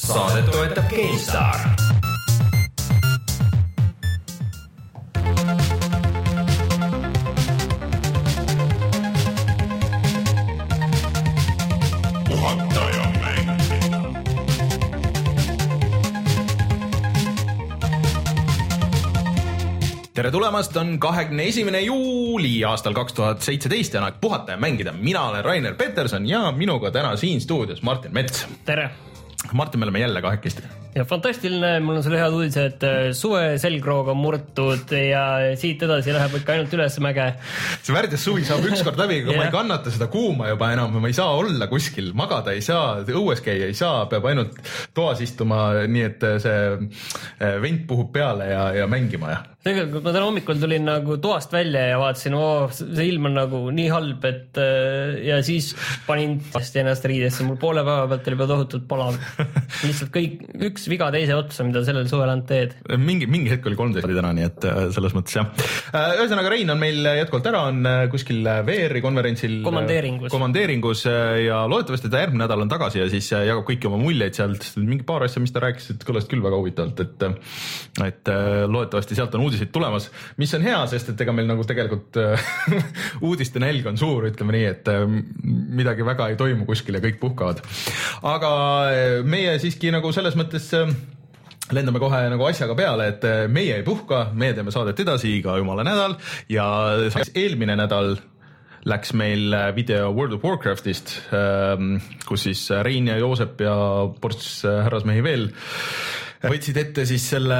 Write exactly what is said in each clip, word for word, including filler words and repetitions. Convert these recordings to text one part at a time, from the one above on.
Saadet toetab GameStar. Tere tulemast, on kahekümne esimene juuli aastal kaks tuhat seitseteist ja aeg puhata ja mängida. Mina olen Rainer Peterson ja minuga täna siin stuudios Martin Mets. Tere! Martin, me oleme jälle kahekesti. Ja fantastiline, mul on sulle head uudis, et suve selgroog on murtud ja siit edasi läheb ikka ainult üles mäge. See värdjas suvi saab ükskord läbi, aga yeah. Ma ei kannata seda kuuma juba enam, ma ei saa olla kuskil, magada ei saa, õues käia ei saa, peab ainult toas istuma, nii et see vent puhub peale ja, ja mängima. Ja. Tegelikult ma täna hommikul tulin nagu toast välja ja vaatasin, oo, see ilm on nagu nii halb, et ja siis panin ennast riidesse, mul poole päeva pealt oli juba tohutult palav. Lihtsalt kõik, üks viga teise otsa, mida sellel suvel ainult teed. Mingi, mingi hetk oli kolmteist oli täna, nii et selles mõttes jah. Ühesõnaga, Rein on meil jätkuvalt ära, on kuskil V R-i konverentsil komandeeringus. komandeeringus ja loodetavasti ta järgmine nädal on tagasi ja siis jagab kõiki oma muljeid sealt. Mingi paar asja, mis ta rääkis, et kõlasid küll väga huvitavalt, et, et loodetavasti sealt on uudiseid tulemas, mis on hea, sest et ega meil nagu tegelikult uudiste nälg on suur, ütleme nii, et midagi väga ei toimu kuskil ja kõik puhkavad. Aga meie siiski nagu selles mõttes lendame kohe nagu asjaga peale, et meie ei puhka, meie teeme saadet edasi iga jumala nädal ja eelmine nädal läks meil video World of Warcraftist, kus siis Rein ja Joosep ja ports härrasmehi veel võtsid ette siis selle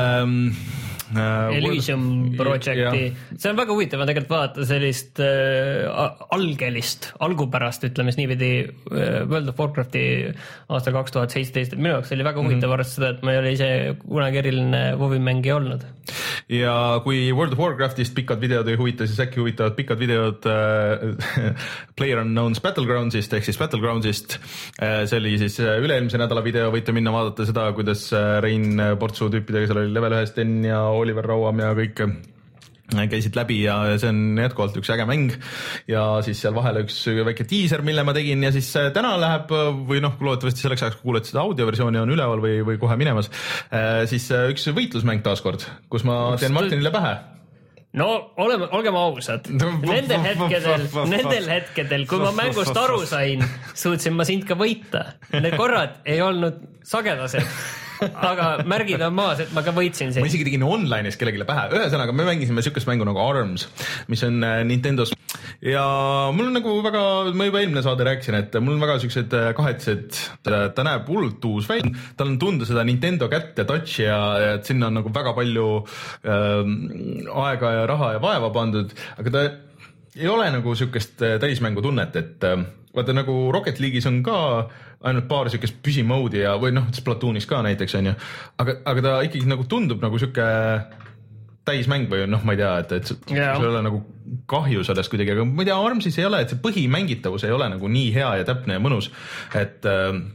uh, Elysium projekti. See on väga huvitav tegelikult vaadata sellist äh, algelist, algupärast, ütleme niipidi äh, World of Warcrafti aastal kaks tuhat seitseteist. Minu jaoks oli väga huvitav mm-hmm. arvast seda, et ma ei ole ise kunagi eriline WoW-i mängi olnud. Ja kui World of Warcraftist pikad videod ei huvita, siis äkki huvitavad pikad videod äh, PlayerUnknown's Battlegroundsist ehk siis Battlegroundsist. Äh, see oli siis üle-eelmise nädala video, võite minna vaadata seda, kuidas Rein portsu tüüpidega, seal oli level ühe Sten ja Oliver Rauam ja kõik käisid läbi ja see on jätkuvalt üks äge mäng ja siis seal vahele üks väike teaser, mille ma tegin ja siis täna läheb või noh, loodetavasti selleks ajaks, kui kuuled seda audioversiooni on üleval või, või kohe minemas, siis üks võitlusmäng taaskord, kus ma teen Martinile pähe. No oleme, olgem ausad, nendel hetkedel, nendel hetkedel, kui ma mängust aru sain, suutsin ma sind ka võita. Need korrad ei olnud sagedased, aga märgid on maas, et ma ka võitsin sind. Ma isegi tegin online'is kellegile pähe. Ühesõnaga, me mängisime sükest mängu nagu ARMS, mis on Nintendos. Ja mul on nagu väga, ma juba eelmine saade rääkisin, et mul on väga süksed kahetsed, ta näeb hullult uus välja, tal on tunda seda Nintendo kätt ja touchi ja et sinna on nagu väga palju äh, aega ja raha ja vaeva pandud, aga ta ei ole nagu sükest täismängu tunnet, et vaata nagu Rocket League'is on ka ainult paar sükest püsimoodi ja või noh, Splatoonis ka näiteks on ju, aga, aga ta ikkagi nagu tundub nagu süke täismäng või noh, ma ei tea, et, et yeah. see ei ole nagu kahju sellest kuidagi, aga ma ei tea, ARMSis ei ole, et see põhimängitavus ei ole nagu nii hea ja täpne ja mõnus, et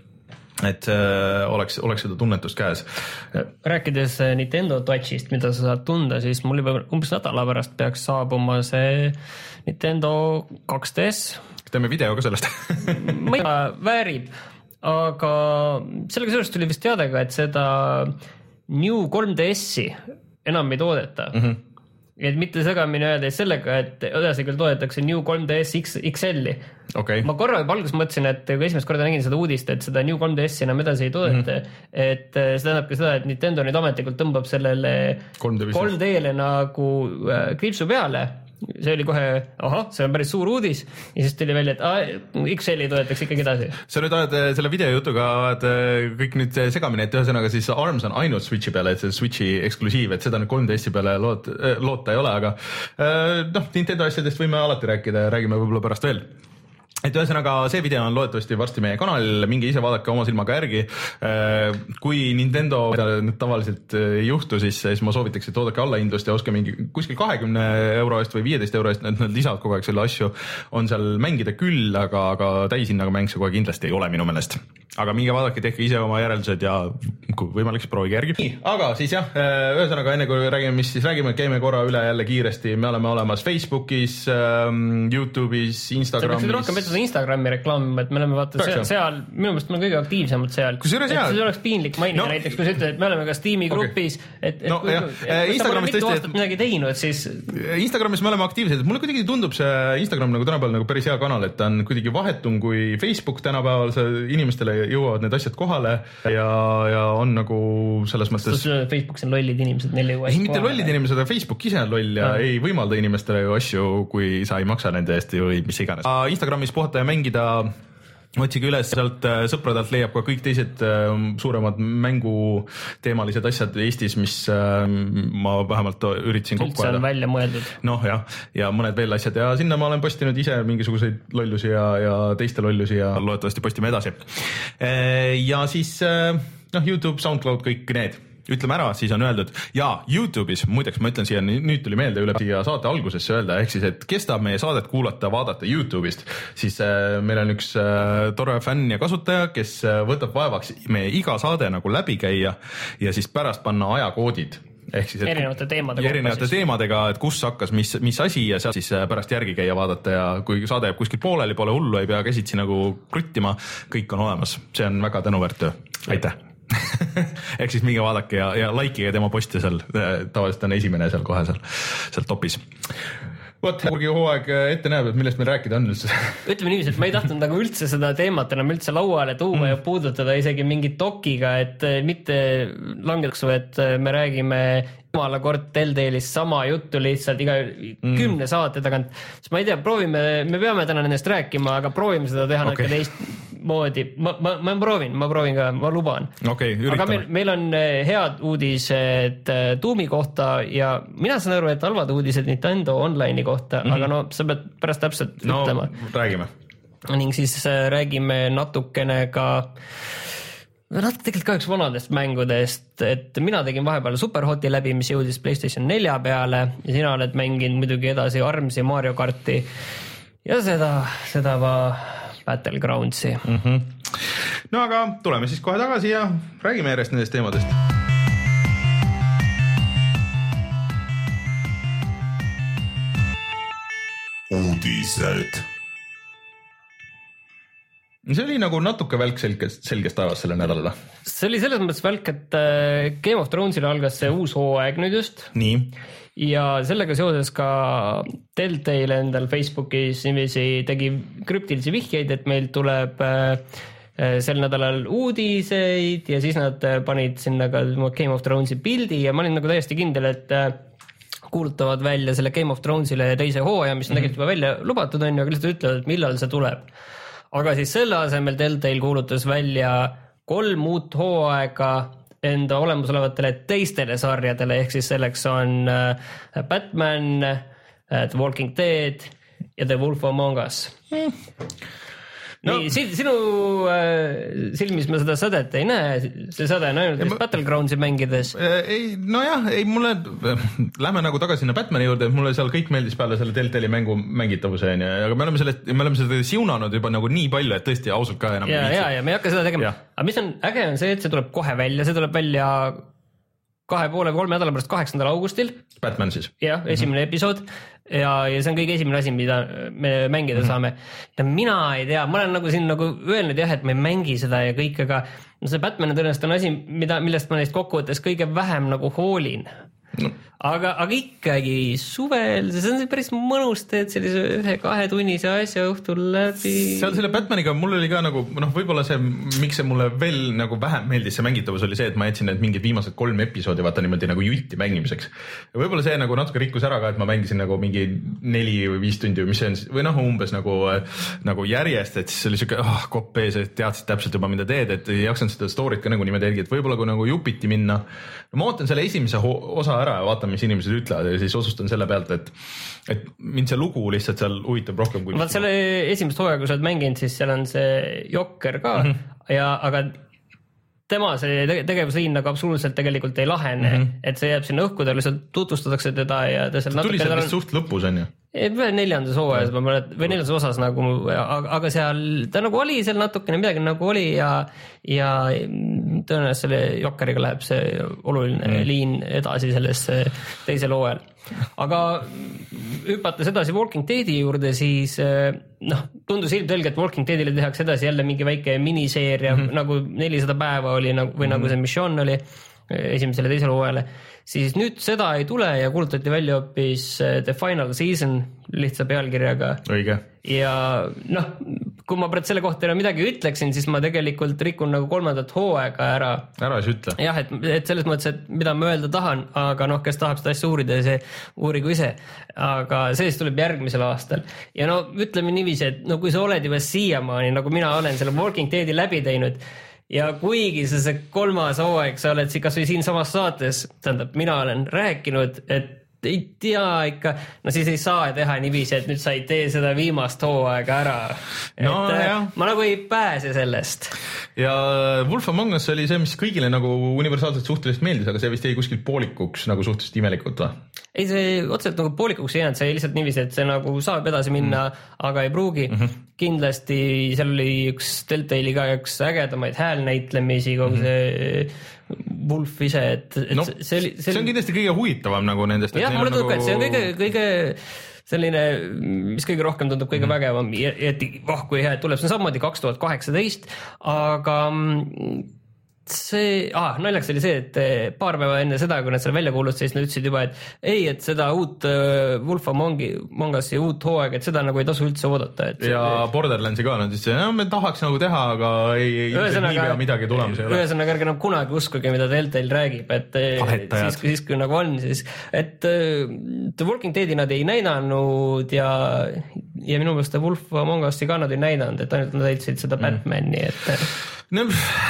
et äh, oleks, oleks seda tunnetust käes. Rääkides Nintendo Touchist, mida sa saad tunda, siis mul juba umbes nädala pärast peaks saabuma see Nintendo kaks D S. Teeme video ka sellest. Ma ei tea, väärib, aga sellega sellest tuli vist teadega, et seda New kolm D S-i enam ei toodeta. Mm-hmm. Et mitte segamini öelda sellega, et edasi küll toodetakse New kolm D S X L-i. Okay. Ma korra juba alguses mõtlesin, et kui esimest korda nägin seda uudist, et seda New kolm D S-i enam edasi ei toodeta, mm-hmm. et see tähendab ka seda, et Nintendo nüüd ametlikult tõmbab sellele kolm D-le nagu äh, kriipsu peale. See oli kohe, aha, see on päris suur uudis ja siis tuli välja, et ah, X L-i toetatakse ikkagi edasi. Sa nüüd oled selle videojutuga kõik nüüd segamine, et ühesõnaga siis ARMS on ainult Switchi peale, et see Switchi eksklusiiv, et seda nüüd kolm D S-i peale loota, loota ei ole, aga noh, Nintendo asjadest võime alati rääkida ja räägime võib-olla pärast veel. Et ühesõnaga see video on loodetavasti varsti meie kanalil, mingi ise vaadake oma silmaga järgi. Kui Nintendo nüüd tavaliselt ei juhtu, siis, siis ma soovitaks, et oodake allahindlust ja oske mingi kuskil kahekümne euro eest või viieteist euro eest, et nad lisavad kogu aeg selle asju, on seal mängida küll, aga, aga täishinnaga mäng see kohe kindlasti ei ole minu meelest. Aga minge vaadake, tehke ise oma järeldused ja kui võimalik, siis proovige järgi. Nii, aga siis jah, ühesõnaga enne kui räägime, mis siis räägime, käime korra üle jälle kiiresti. Me oleme olemas Facebookis, YouTube'is, Instagramis. peaks seda Instagrami reklaamima, et me oleme vaata seal, seal, minu meelest me oleme kõige aktiivsemad seal. Et see oleks piinlik mainida no, näiteks, kui sa ütled, et me oleme kas tiimi grupis, okay. et, et, no, kui, et, et Instagramis tõesti, aastat midagi teinud, siis... Instagramis me oleme aktiivsed, et mulle kuidagi tundub see Instagram nagu tänapäeval nagu päris hea kanal, et ta on kuidagi vahetum kui Facebook tänapäeval, inimestele jõuavad need asjad kohale ja, ja on nagu selles mõttes... Facebookis on lollid inimesed, neil jõuavad ei, mitte lollid inimesed, aga Facebook ise on loll ja no. ei võimalda inimestele ju asju, kui sa ei maksa nende eest või mis iganes. Instagramis puhata ja mängida otsige üles, sealt sõpradelt leiab ka kõik teised suuremad mänguteemalised asjad Eestis, mis ma vähemalt üritasin kokku ajada. Üldse on välja mõeldud. Noh jah, ja mõned veel asjad ja sinna ma olen postinud ise mingisuguseid lollusi ja, ja teiste lollusi ja loodetavasti postime edasi. Ja siis noh, YouTube, SoundCloud, kõik need. Ütleme ära, siis on öeldud ja YouTube'is, muideks ma ütlen siia, nüüd tuli meelde üle siia saate algusesse öelda, ehk siis, et kes tahab meie saadet kuulata, vaadata YouTube'ist, siis äh, meil on üks äh, tore fänn ja kasutaja, kes äh, võtab vaevaks meie iga saade nagu läbi käia ja siis pärast panna ajakoodid. Ehk siis, et erinevate teemade erinevate teemadega, et kus hakkas, mis, mis asi ja seal siis pärast järgi käia vaadata ja kui saade jääb kuskil pooleli, pole hullu, ei pea käsitsi nagu kruttima, kõik on olemas. See on väga tänuväärt töö. Aitäh! ehk siis minge vaadake ja, ja likeige tema posti seal, tavaliselt on esimene seal kohe seal, seal topis. Vot, kurgi hooaeg ette näeb, et millest meil rääkida on üldse. Ütleme niiviisi, et ma ei tahtnud nagu üldse seda teemat enam üldse lauale tuua mm. ja puudutada isegi mingi dokiga, et mitte langedaks, et me räägime jumala kord Telltale'is sama juttu lihtsalt iga mm. kümne saate tagant. Siis ma ei tea, proovime, me peame täna nendest rääkima, aga proovime seda teha okay. teist moodi. Ma, ma, ma proovin, ma proovin ka, ma luban. Okay, aga meil, meil on head uudised Doomi kohta ja mina saan aru, et halvad uudised Nintendo online'i kohta, mm-hmm. aga no sa pead pärast täpselt no, ütlema. Räägime. Ning siis räägime natukene ka natuke tegelikult ka üks vanadest mängudest, et mina tegin vahepeal Superhoti läbi, mis jõudis PlayStation nelja peale ja sina oled mänginud muidugi edasi Armsi Mario Karti ja seda, seda va Battlegroundsi. Mm-hmm. No aga tuleme siis kohe tagasi ja räägime järjest nendest teemadest. Uudised. See oli nagu natuke välk selgest, selgest taevas selle nädalale. See oli selles mõttes välk, et Game of Thronesile algas see uus hooaeg nüüd just. Nii. Ja sellega seoses ka Telltale endal Facebookis niiviisi tegi krüptilisi vihjeid, et meil tuleb sel nädalal uudiseid ja siis nad panid sinna ka Game of Thronesi pildi ja ma olin nagu täiesti kindel, et kuulutavad välja selle Game of Thronesile teise hooaja, mis on mm-hmm. tegelikult juba välja lubatud on ja lihtsalt ütlevad, et millal see tuleb. Aga siis selle asemel Telltale kuulutas välja kolm uut hooaega enda olemusolevatele teistele sarjadele, ehk siis selleks on Batman, The Walking Dead ja The Wolf Among Us. Mm. No. Nii, sinu äh, silmis ma seda sädet ei näe, see säde on ainult ma... Battlegroundsi mängides. Ei, no jah, ei mulle, lähme nagu tagasi sinna Batmani juurde, et mulle seal kõik meeldis peale selle Telltale'i mängu mängitavuse, aga me oleme, sellest, me oleme seda siunanud juba nagu nii palju, et tõesti ausalt ka enam. Ja, ja, ja me ei hakka seda tegema. Aga mis on äge on see, et see tuleb kohe välja, see tuleb välja kahe poole või kolme nädala pärast kaheksandal augustil. Batman siis. Jah, esimene mm-hmm. episood ja, ja see on kõige esimene asi, mida me mängida mm-hmm. saame. Ja mina ei tea, ma olen nagu siin nagu öelnud jah, et ma ei mängi seda ja kõik, aga see Batman tõenäoliselt on asi, mida, millest ma neist kokkuvõttes kõige vähem nagu hoolin. No. Aga, aga ikkagi suvel, see on päris mõnus, teed sellise ühe-kahe tunnise asja õhtul läbi. Seal selle Batmaniga mul oli ka nagu, noh, võib-olla see, miks see mulle veel nagu vähem meeldis see mängitavus oli see, et ma jätsin need mingid viimased kolm episoodi vaata niimoodi nagu jutti mängimiseks. Ja võib-olla see nagu natuke rikkus ära ka, et ma mängisin nagu mingi neli või viis tundi või mis see on, või noh, umbes nagu, nagu järjest, et siis oli siuke oh, kopp ees, et teadsid täpselt juba mida teed, et ei jaksanud seda story't ka nagu niimoodi ergi, et võib-olla kui nagu jupiti minna. No, ma ootan selle esimese osa ära ja vaatan, mis inimesed ütlevad ja siis osustan selle pealt, et, et mind see lugu lihtsalt seal huvitab rohkem kui... Vaat selle esimest hooaega, kui sa oled mänginud, siis seal on see Jokker ka, mm-hmm. ja, aga tema see tegevusliin nagu absoluutselt tegelikult ei lahene, mm-hmm. et see jääb sinna õhku, ta lihtsalt tutvustatakse teda ja ta seal natuke... Tuli seal vist suht lõpus, on ju? neljandas hooajas ma mäletan, või neljandas osas nagu, aga, aga seal ta nagu oli seal natukene midagi nagu oli ja, ja tõenäoliselt selle Jokkeriga läheb see oluline mm. liin edasi sellesse teisel hooajal. Aga hüpates edasi Walking Deadi juurde, siis noh, tundus ilmselgelt, et Walking Deadile tehakse edasi jälle mingi väike miniseeria mm, -hmm. nagu nelisada päeva oli nagu, või mm -hmm. nagu see Mission oli esimesele teisele hooajale, siis nüüd seda ei tule ja kuulutati välja hoopis The Final Season lihtsa pealkirjaga. Õige. Ja noh, kui ma praegu selle kohta midagi ütleksin, siis ma tegelikult rikun nagu kolmandat hooaega ära. Ära siis ütle. Jah, et, et selles mõttes, et mida ma öelda tahan, aga noh, kes tahab seda asja uurida, see uurigu ise. Aga see siis tuleb järgmisel aastal. Ja no ütleme niiviisi, et no kui sa oled juba siiamaani, nagu mina olen selle Walking Deadi läbi teinud, ja kuigi see, see kolmas hooaeg, sa oled kas või siin samas saates, tähendab, mina olen rääkinud, et ei tea ikka, no siis ei saa teha niiviisi, et nüüd sa ei tee seda viimast hooaega ära. No, et jah. ma nagu ei pääse sellest. Ja Wolf Among Us oli see, mis kõigile nagu universaalselt suhteliselt meeldis, aga see vist jäi kuskil poolikuks nagu suhteliselt imelikult või? Ei, see otseselt nagu poolikuks ei jäänud, see lihtsalt niiviisi, et see nagu saab edasi minna, mm. aga ei pruugi. Mm -hmm. Kindlasti seal oli üks Telltale'i ka üks ägedamaid häälnäitlemisi, kogu mm -hmm. see Wolf ise, et, et no, see, see, oli, see on kindlasti kõige huvitavam nagu nendest. Jah, mulle tundub, et see on kõige, kõige selline, mis kõige rohkem tundub kõige mm. vägevam, et oh, kui hea, et tuleb, see on samamoodi kaks tuhat kaheksateist, aga see, ah, naljaks oli see, et paar päeva enne seda, kui nad selle välja kuulutasid, siis nad ütlesid juba, et ei, et seda uut Wolf Among Us'i uut hooaega, et seda nagu ei tasu üldse oodata. Et ja see, Borderlandsi ka, nad ütlesid, no me tahaks nagu teha, aga ei, ei nii pea midagi tulemas ei ole. Ühesõnaga, ärge nagu kunagi uskuge, mida Telltale räägib, et siis, siis kui nagu on, siis, et The Walking Deadi nad ei näidanud ja, ja minu meelest Wolf Among Us'i ka nad ei näidanud, et ainult nad eitsid seda Batmani, et no,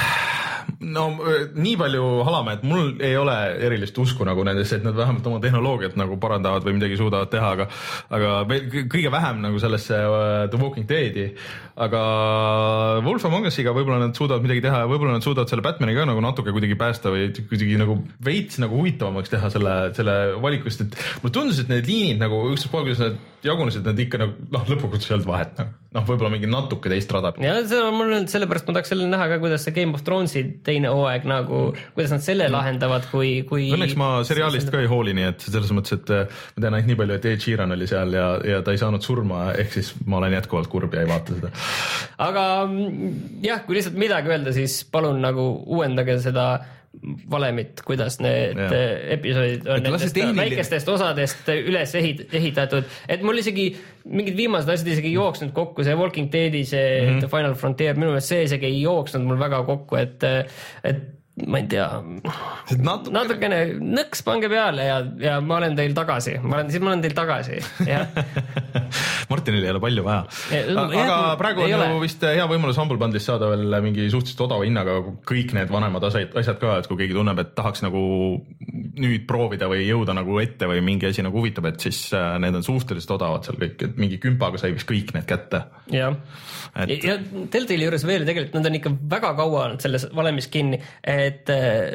no nii palju halame, et mul ei ole erilist usku nagu nendesse, et nad vähemalt oma tehnoloogiat nagu parandavad või midagi suudavad teha, aga, aga kõige vähem nagu sellesse uh, The Walking Deadi, aga Wolf Among Us'iga võib-olla nad suudavad midagi teha ja võib-olla nad suudavad selle Batmaniga nagu natuke kuidagi päästa või kuidagi nagu veits nagu huvitavamaks teha selle, selle valikust, et mulle tundus, et need liinid nagu ükstapool, kuidas nad jagunesid, nad ikka nagu, noh, lõpuks ei olnud vahet, noh, võib-olla mingi natuke teist rada. Ja see on mul nüüd sellepärast, ma tahaks selle näha ka, kuidas see Game of Thronesi teine hooaeg nagu, kuidas nad selle lahendavad, kui, kui... Õnneks ma seriaalist ka ei hooli, nii et selles mõttes, et ma tean ainult nii palju, et Ed Sheeran oli seal ja, ja ta ei saanud surma, ehk siis ma olen jätkuvalt kurb ja ei vaata seda. Aga jah, kui lihtsalt midagi öelda, siis palun nagu uuendage seda valemit, kuidas need ja. episoodid on nendest väikestest osadest üles ehitatud, et mul isegi mingid viimased asjad isegi ei jooksnud kokku, see Walking Deadi, see mm -hmm. The Final Frontier, minu meelest see isegi ei jooksnud mul väga kokku, et, et ma ei tea, natukene, natukene nõks pange peale ja, ja ma olen teil tagasi, ma olen, siis ma olen teil tagasi, jah. Martinil ei ole palju vaja. Aga jah, praegu on ju vist hea võimalus Humble Bundle'ist saada veel mingi suhteliselt odava hinnaga kõik need vanemad asjad ka, et kui keegi tunneb, et tahaks nagu nüüd proovida või jõuda nagu ette või mingi asi nagu huvitab, et siis need on suhteliselt odavad seal kõik, et mingi kümpaga sai vist kõik need kätte. Jah, et... ja Telltale'i juures veel tegelikult nad on ikka väga kaua selles valemis kinni, et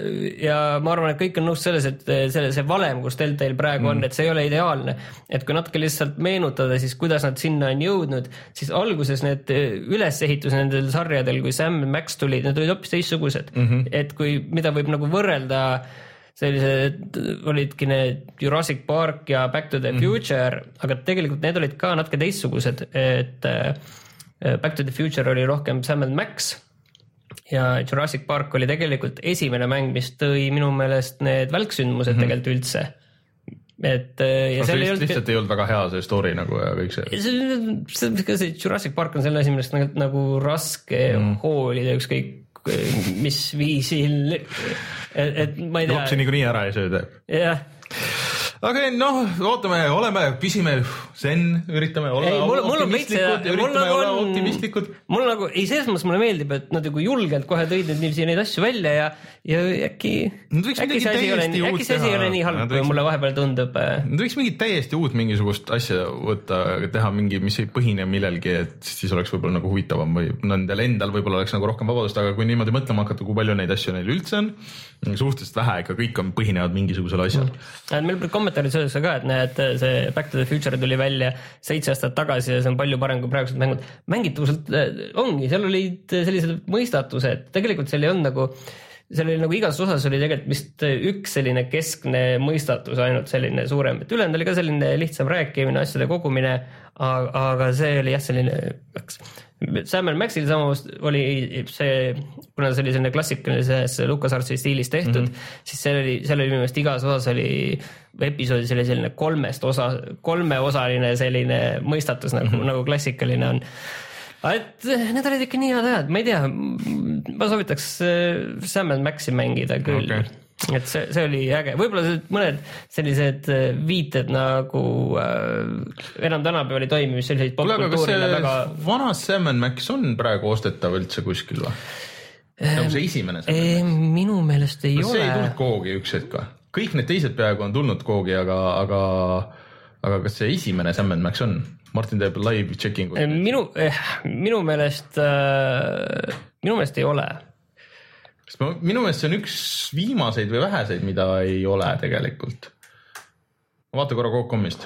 ja ma arvan, et kõik on nõus selles, et selle, see valem, kus Telltale praegu on, mm. et see ei ole ideaalne, et kui natuke lihtsalt meenutada, siis kuidas nad sinna on jõudnud, siis alguses need ülesehitus nendel sarjadel, kui Sam ja Max tulid, need olid hoopis teistsugused, mm -hmm. et kui, mida võib nagu võrrelda, sellised olidki need Jurassic Park ja Back to the Future, mm -hmm. aga tegelikult need olid ka natuke teistsugused, et Back to the Future oli rohkem Sam and Max ja Jurassic Park oli tegelikult esimene mäng, mis tõi minu meelest need välksündmused mm -hmm. tegelikult üldse. Et, ja no, see lihtsalt, lihtsalt ei olnud väga hea see story nagu ja kõik see. See, see, see Jurassic Park on selle asi, millest nagu, nagu raske mm. hoolida ükskõik mis viisil, et, et ma ei tea. Lapsi niikuinii ära ei sööda. Jah. aga noh, ootame, oleme, püsime zen, üritame olla ei, mul, optimistlikud, mul üritame olla on, optimistlikud. Mul nagu, ei selles mõttes mulle meeldib, et nad nagu julgelt kohe tõid neid, neid asju välja ja, ja äkki, äkki see asi ei ole, äkki see asi ei ole nii halb, kui mulle vahepeal tundub. Nad võiks mingit täiesti uut mingisugust asja võtta, teha mingi, mis ei põhine millelgi, et siis oleks võib-olla nagu huvitavam või nendel endal võib-olla oleks nagu rohkem vabadust, aga kui niimoodi mõtlema hakata, kui palju neid asju neil üldse on, suhteliselt vähe, ikka kõik on põhinevad mingisugusel asjal. Mm. Meil kommentaarid söödakse ka, et näed, see Back to the Future tuli välja seitse aastat tagasi ja see on palju parem kui praegused mängud. Mängitavuselt ongi, seal olid sellised mõistatused, tegelikult seal ei olnud nagu, seal oli nagu igas osas oli tegelikult vist üks selline keskne mõistatus, ainult selline suurem, et ülejäänud oli ka selline lihtsam rääkimine, asjade kogumine, aga see oli jah selline, Sam and Maxil samas oli see, kuna see oli selline klassikalises LucasArtsi stiilis tehtud, mm-hmm. siis seal oli, seal oli minu meelest igas osas oli episoodis oli selline kolmest osa, kolmeosaline selline mõistatus nagu, mm-hmm. nagu klassikaline on. Et need olid ikka nii head ajad, ma ei tea, ma soovitaks Sam and Maxi mängida küll. Okay. Et see, see oli äge, võib-olla mõned sellised viited nagu äh, enam tänapäeval ei toimi, mis selliseid popkultuurile väga... Vana Sam and Max on praegu ostetav üldse kuskil või? Nagu see esimene Sam and Max? Minu meelest ei no, ole. See ei tulnud koogi üks hetk või? Kõik need teised peaaegu on tulnud koogi, aga, aga, aga kas see esimene Sam and Max on? Martin teeb live checkingu. Minu, eh, minu meelest äh, minu meelest ei ole. Minu meelest see on üks viimaseid või väheseid, mida ei ole tegelikult. Vaata korra Coop-Comist.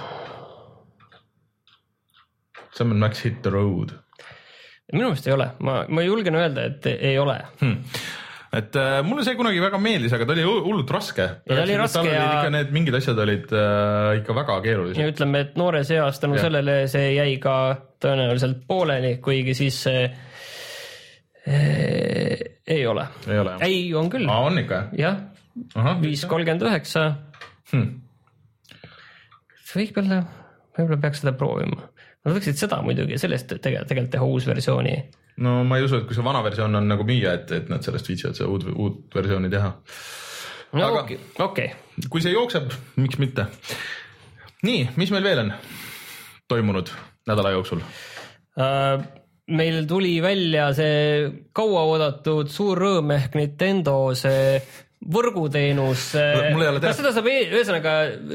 Sam and Max hit the road. Minu meelest ei ole. Ma, ma julgen öelda, et ei ole. Hmm. Et äh, mulle see kunagi väga meeldis, aga ta oli hullult raske. Ja ta oli raske ja... Ikka need mingid asjad olid äh, ikka väga keerulised. Ja ütleme, et noore seast tänu sellele see jäi ka tõenäoliselt pooleli, kuigi siis see äh, ei ole. Ei ole. Ei, on küll. Aa, on ikka? Jah, viis kolmkümmend üheksa. Hmm. Võib-olla, võib-olla peaks seda proovima. Nad võiksid seda muidugi, sellest tegelikult, tegelikult teha uus versiooni. No ma ei usu, et kui see vana versioon on nagu müüa, et, et nad sellest viitsivad see uud, uud versiooni teha. No aga okei. Okay. Kui see jookseb, miks mitte? Nii, mis meil veel on toimunud nädala jooksul? Uh, meil tuli välja see kauaoodatud suur rõõm ehk Nintendo see võrguteenus. Kas seda saab, ühesõnaga,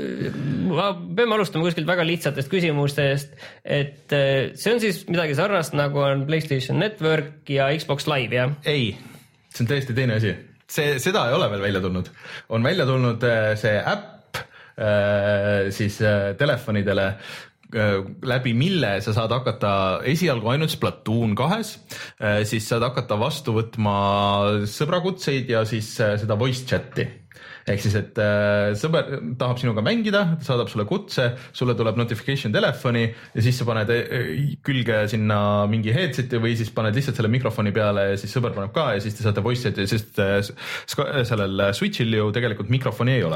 peame alustama kuskilt väga lihtsatest küsimustest, et see on siis midagi sarnast nagu on PlayStation Network ja Xbox Live, jah? Ei, see on täiesti teine asi. See, seda ei ole veel välja tulnud. On välja tulnud see äpp siis telefonidele, läbi mille sa saad hakata esialgu ainult Splatoon kahes, siis saad hakata vastu võtma sõbrakutseid ja siis seda voice chati. Ehk siis, et sõber tahab sinuga mängida, saadab sulle kutse, sulle tuleb notification telefoni ja siis sa paned külge sinna mingi headseti või siis paned lihtsalt selle mikrofoni peale ja siis sõber paneb ka ja siis te saate voice chati, sest sellel Switchil ju tegelikult mikrofoni ei ole.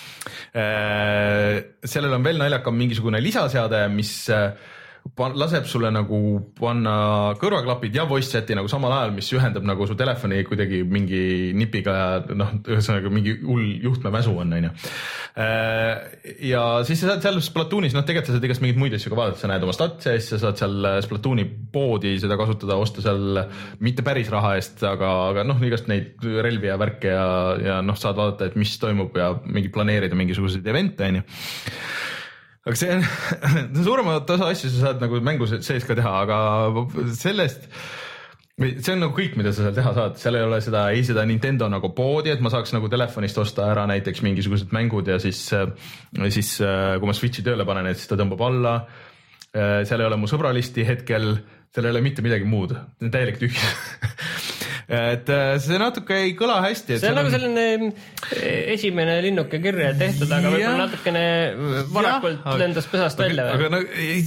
Sellel on veel naljakam mingisugune lisaseade, mis laseb sulle nagu panna kõrvaklapid ja voice chati nagu samal ajal, mis ühendab nagu su telefoni kuidagi mingi nipiga ja noh, ühesõnaga mingi hull juhtmemäsu on, on ju. Ja siis sa saad seal Splatoonis, noh tegelikult sa saad igast mingid muid asju ka vaadata, sa näed oma statse, siis sa saad seal Splatooni poodi seda kasutada, osta seal mitte päris raha eest, aga, aga noh, igast neid relvi ja värke ja, ja noh, saad vaadata, et mis toimub ja mingi planeerida mingisuguseid evente, on ju. Aga see on, suuremat osa asju sa saad nagu mängu sees ka teha, aga sellest, see on nagu kõik, mida sa seal teha saad, seal ei ole seda, ei seda Nintendo nagu poodi, et ma saaks nagu telefonist osta ära näiteks mingisugused mängud ja siis, siis kui ma Switchi tööle panen, et siis ta tõmbab alla, seal ei ole mu sõbralisti hetkel, seal ei ole mitte midagi muud, täielik tühja. Et see natuke ei kõla hästi. See on nagu selline esimene linnuke kirja tehtud, aga võib-olla natukene varakult ja, lendas pesast aga, välja. Aga no,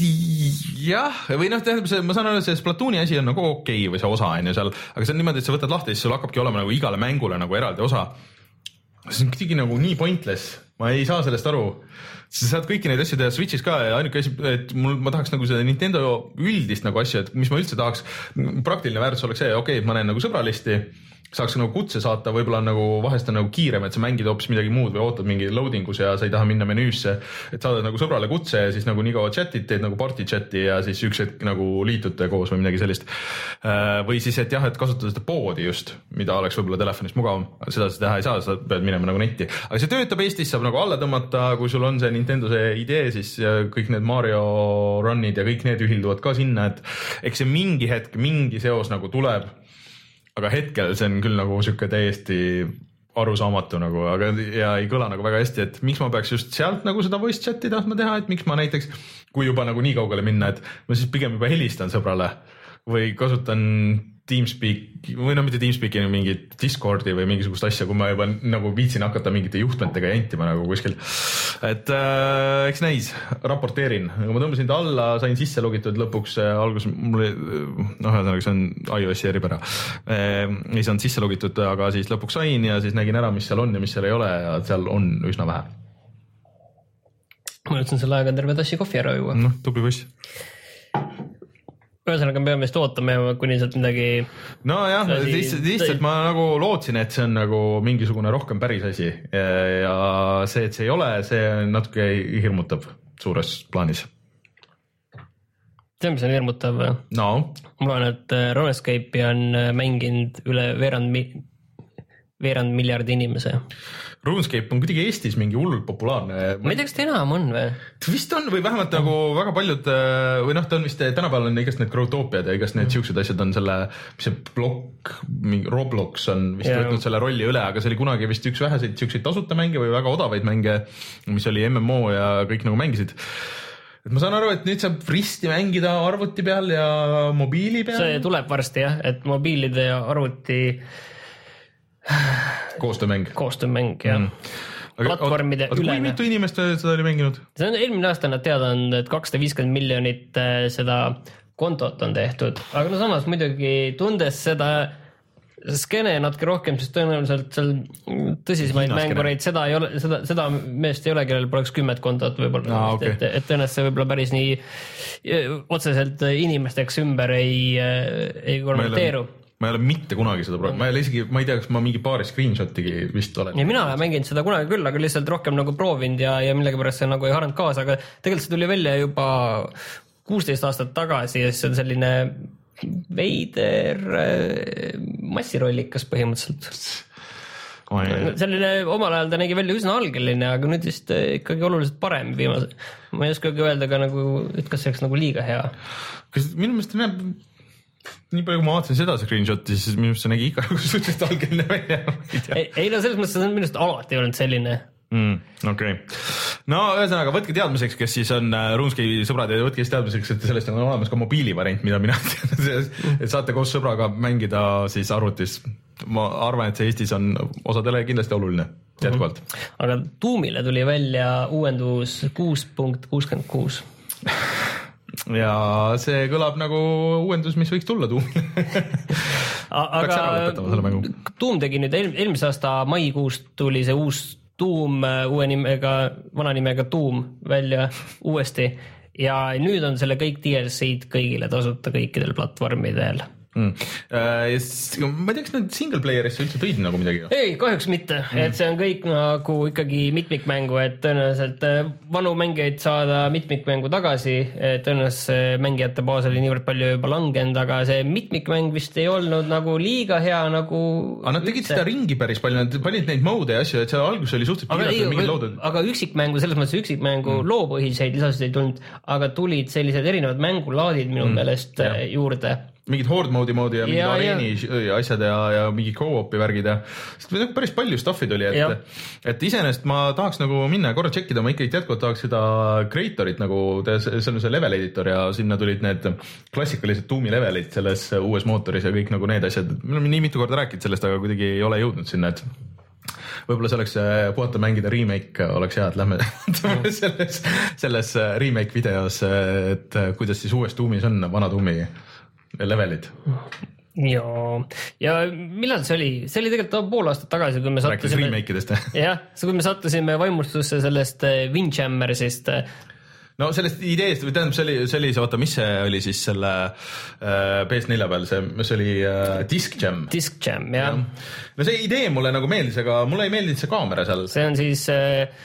jah, või noh, tähendab see, ma saan aru, see Splatooni asi on nagu okei okay, või see osa on ju seal, aga see on niimoodi, et sa võtad lahti, siis sul hakkabki olema nagu igale mängule nagu eraldi osa. See on kuidagi nagu nii pointless, ma ei saa sellest aru. Sa saad kõiki neid asju teha Switchis ka ja ainuke asi, et mul, ma tahaks nagu seda Nintendo üldist nagu asju, et mis ma üldse tahaks, praktiline väärtus oleks see, okei, et ma näen nagu sõbralisti, saaks nagu kutse saata, võib-olla on nagu vahest on nagu kiirem, et sa mängid hoopis midagi muud või ootad mingi loadingus ja sa ei taha minna menüüsse, et saadad nagu sõbrale kutse ja siis nagu nii kaua chatid, teed nagu party chati ja siis üks hetk nagu liitute koos või midagi sellist. Või siis, et jah, et kasutada seda poodi just, mida oleks võib-olla telefonist mugavam, seda sa teha ei saa, sa pead minema nagu netti. Aga see töötab Eestis, saab nagu alla tõmmata, kui sul on see Nintendo see idee, siis kõik need Mario run'id ja kõik need ühilduvad ka sinna, et eks see mingi hetk, mingi seos nagu tuleb. Aga hetkel see on küll nagu siuke täiesti arusaamatu nagu, aga ja ei kõla nagu väga hästi, et miks ma peaks just sealt nagu seda voice chat'i tahtma teha, et miks ma näiteks, kui juba nagu nii kaugele minna, et ma siis pigem juba helistan sõbrale või kasutan Teamspeak või no mitte Teamspeaki, mingit Discordi või mingisugust asja, kui ma juba nagu viitsin hakata mingite juhtmetega jantima nagu kuskil. Et äh, eks näis, raporteerin. Ma tõmbasin ta alla, sain sisse logitud lõpuks äh, algus, mulle, noh, ühesõnaga see on iOS-i eripära. Äh, ei saanud sisse logitud, aga siis lõpuks sain ja siis nägin ära, mis seal on ja mis seal ei ole ja seal on üsna vähe. Ma ütlesin selle aega terve tassi kohvi ära juua. Noh, tubli poiss. Ühesõnaga me peame vist ootama ja kuni sealt midagi... No jah, lihtsalt ma nagu lootsin, et see on nagu mingisugune rohkem päris asi ja see, et see ei ole, see natuke hirmutab suures plaanis. See, mis on hirmutav? No. Ma loen, et RuneScape'i on mänginud üle veerand, mi- veerand miljardi inimese. RuneScape on kuidagi Eestis mingi hullult populaarne. Ma ei tea, kas ta enam on või? Vist on või vähemalt nagu väga paljud või noh, ta on vist tänapäeval on igast need Growtopiad ja igast need siuksed asjad on selle, mis see blokk, mingi Roblox on vist yeah. võtnud selle rolli üle, aga see oli kunagi vist üks väheseid siukseid tasuta mänge või väga odavaid mänge, mis oli M M O ja kõik nagu mängisid. Et ma saan aru, et nüüd saab risti mängida arvuti peal ja mobiili peal. See tuleb varsti jah, et mobiilide ja arvuti koostöömäng. Koostöömäng, jah. Mm. Platvormide aga, üle. Kui mitu inimest seda oli mänginud? See on eelmine aasta nad teada on, et kakssada viiskümmend miljonit seda kontot on tehtud. Aga no samas muidugi tundes seda skene natuke rohkem, sest tõenäoliselt seal tõsisemaid mängureid, seda ei ole, seda, seda meest ei ole, kellel poleks kümmet kontot võib-olla. Ah, okay. et, et tõenäoliselt see võib-olla päris nii otseselt inimesteks ümber ei, ei konverteeru. Ma ei ole mitte kunagi seda proovinud, ma ei ole isegi, ma ei tea, kas ma mingi paari screenshotigi vist olen. Ja mina olen mänginud seda kunagi küll, aga lihtsalt rohkem nagu proovinud ja, ja millegi pärast see nagu ei haranud kaasa, aga tegelikult see tuli välja juba kuusteist aastat tagasi ja see on selline veider massirollikas põhimõtteliselt. Oh, selline omal ajal ta nägi välja üsna algeline, aga nüüd vist ikkagi oluliselt parem viimase. Ma ei oskagi öelda ka nagu, et kas see oleks nagu liiga hea. Kas minu meelest näeb nii palju, kui ma vaatasin seda screenshoti, siis minu meelest see nägi ikka nagu suhteliselt algeline välja. Ei, ei no selles mõttes see on minu meelest alati olnud selline. Mm, okei. Okay. No ühesõnaga, võtke teadmiseks, kes siis on RuneScape'i sõbrad ja võtke siis teadmiseks, et sellest on olemas ka mobiilivariant, mida mina tean, et saate koos sõbraga mängida siis arvutis. Ma arvan, et see Eestis on osadele kindlasti oluline jätkuvalt. Mm-hmm. Aga Doomile tuli välja uuendus kuus punkt kuuskümmend kuus. Ja see kõlab nagu uuendus, mis võiks tulla Doomile. Aga Doom tegi nüüd eel, eelmise aasta maikuust tuli see uus Doom uue nimega, vana nimega Doom välja uuesti ja nüüd on selle kõik D L C-d kõigile tasuta kõikidel platvormidel. Mm. Uh, ma ei tea, kas need single player'isse üldse tõid nagu midagi? Ei, kahjuks mitte, mm. et see on kõik nagu ikkagi mitmikmängu, et tõenäoliselt vanu mängijaid saada mitmikmängu tagasi, tõenäoliselt mängijate baas oli niivõrd palju juba langenud, aga see mitmikmäng vist ei olnud nagu liiga hea nagu aga nad tegid üldse. Seda ringi päris palju, nad panid neid mode ja asju, et see algus oli suhteliselt piiratud mingid loodud. Aga üksikmängu, selles mõttes üksikmängu mm. loopõhiseid lisasid ei tulnud, aga tulid sellised erinevad mängulaadid minu mm. meelest ja. Juurde. Mingid horde mode'i moodi ja mingid ja, areeni ja. Asjad ja, ja mingi co-op'i värgid ja päris palju stuff'i tuli, et, et iseenesest ma tahaks nagu minna ja korra tšekkida, ma ikkagi jätkuvalt tahaks seda creatorit nagu, see on see level editor ja sinna tulid need klassikalised Doomi levelid selles uues mootoris ja kõik nagu need asjad, me oleme nii mitu korda rääkinud sellest, aga kuidagi ei ole jõudnud sinna, et võib-olla see oleks puhata mängida remake, oleks hea, et lähme selles, selles remake videos, et kuidas siis uues Doomis on vana Doomi levelid. Ja, ja millal see oli? See oli tegelikult pool aastat tagasi, kui me sattusime... remake'idest. jah, kui me sattusime vaimustusse sellest Windjammersist. No sellest ideest, või tähendab, see oli, see oli see, vaata, mis see oli siis selle äh, P S neli peal, see, see oli äh, Disc Jam. Disc Jam, jah. Ja. No see idee mulle nagu meeldis, aga mulle ei meeldinud see kaamera seal. See on siis... Äh,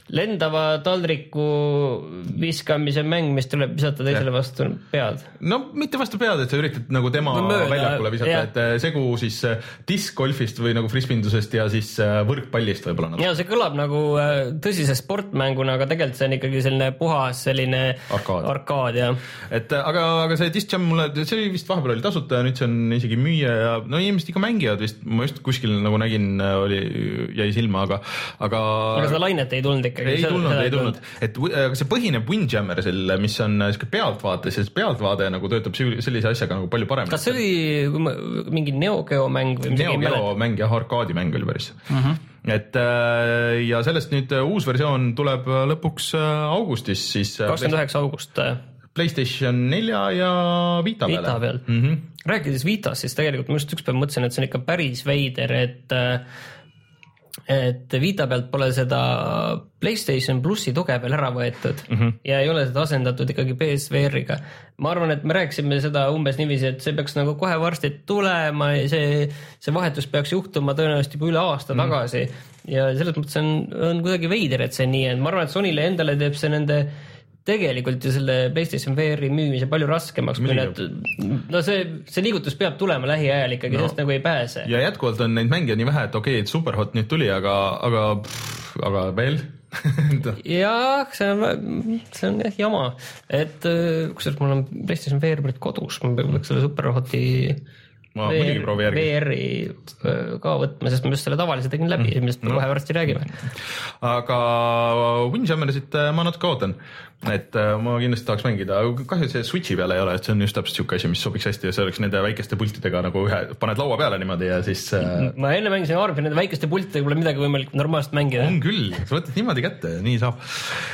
lendava taldriku viskamise mäng, mis tuleb visata teisele vastu pead. No mitte vastu pead, et sa üritad nagu tema mööda, väljakule visata, jah. Et segu siis diskgolfist või nagu frisbindusest ja siis võrkpallist võib-olla. Ja see kõlab nagu tõsise sportmänguna, aga tegelikult see on ikkagi selline puhas selline arkaad, arkaad ja. Et aga, aga see Disc Jam mulle, see oli vist vahepeal oli tasuta ja nüüd see on isegi müüa ja no inimesed ikka mängivad vist, ma just kuskil nagu nägin, oli, jäi silma, aga aga, aga seda lainet ei tulnud ikkagi. Ei tulnud, ei tulnud. Et aga see põhineb Windjammerisil, mis on pealtvaate, sest pealtvaade nagu töötab sellise asjaga nagu palju paremini. Kas see oli mingi Neo Geo mäng? Neo Geo mäng ja arkaadi mäng oli päris. Uh-huh. Et ja sellest nüüd uus versioon tuleb lõpuks augustis siis kakskümmend üheksa august PlayStation nelja ja Vita peale. Vita peal. Mm-hmm. Rääkides Vitas, siis tegelikult ma just üks päev mõtlesin, et see on ikka päris veider, et et Vita pealt pole seda PlayStation Plussi tuge veel ära võetud mm-hmm. ja ei ole seda asendatud ikkagi P S V R-iga. Ma arvan, et me rääkisime seda umbes niiviisi, et see peaks nagu kohe varsti tulema ja see, see vahetus peaks juhtuma tõenäoliselt juba üle aasta mm-hmm. tagasi ja selles mõttes on, on kuidagi veider, et see nii on. Ma arvan, et Sonyle endale teeb see nende tegelikult ju selle PlayStation V R-i müümise palju raskemaks, kui need, no see, see liigutus peab tulema lähiajal ikkagi, no. Sest nagu ei pääse. Ja jätkuvalt on neid mänge nii vähe, et okei, et Superhot nüüd tuli, aga, aga, pff, aga veel? Jah, see on, see on jah jama, et kusjuures mul on PlayStation V R kodus, ma peaks selle Superhoti Ma V R-i ka võtma, sest ma just selle tavalise tegin läbi, mm. millest me no. kohe varsti räägime. Aga Windjammerisit ma natuke ootan, et ma kindlasti tahaks mängida. Kahju, see Switchi peale ei ole, et see on just täpselt siuke asi, mis sobiks hästi ja see oleks nende väikeste pultidega nagu ühe, paned laua peale niimoodi ja siis... Ma enne mängisin arvasin, nende väikeste pultidega pole midagi võimalik normaalselt mängida. On küll, sa võtad niimoodi kätte ja nii saab.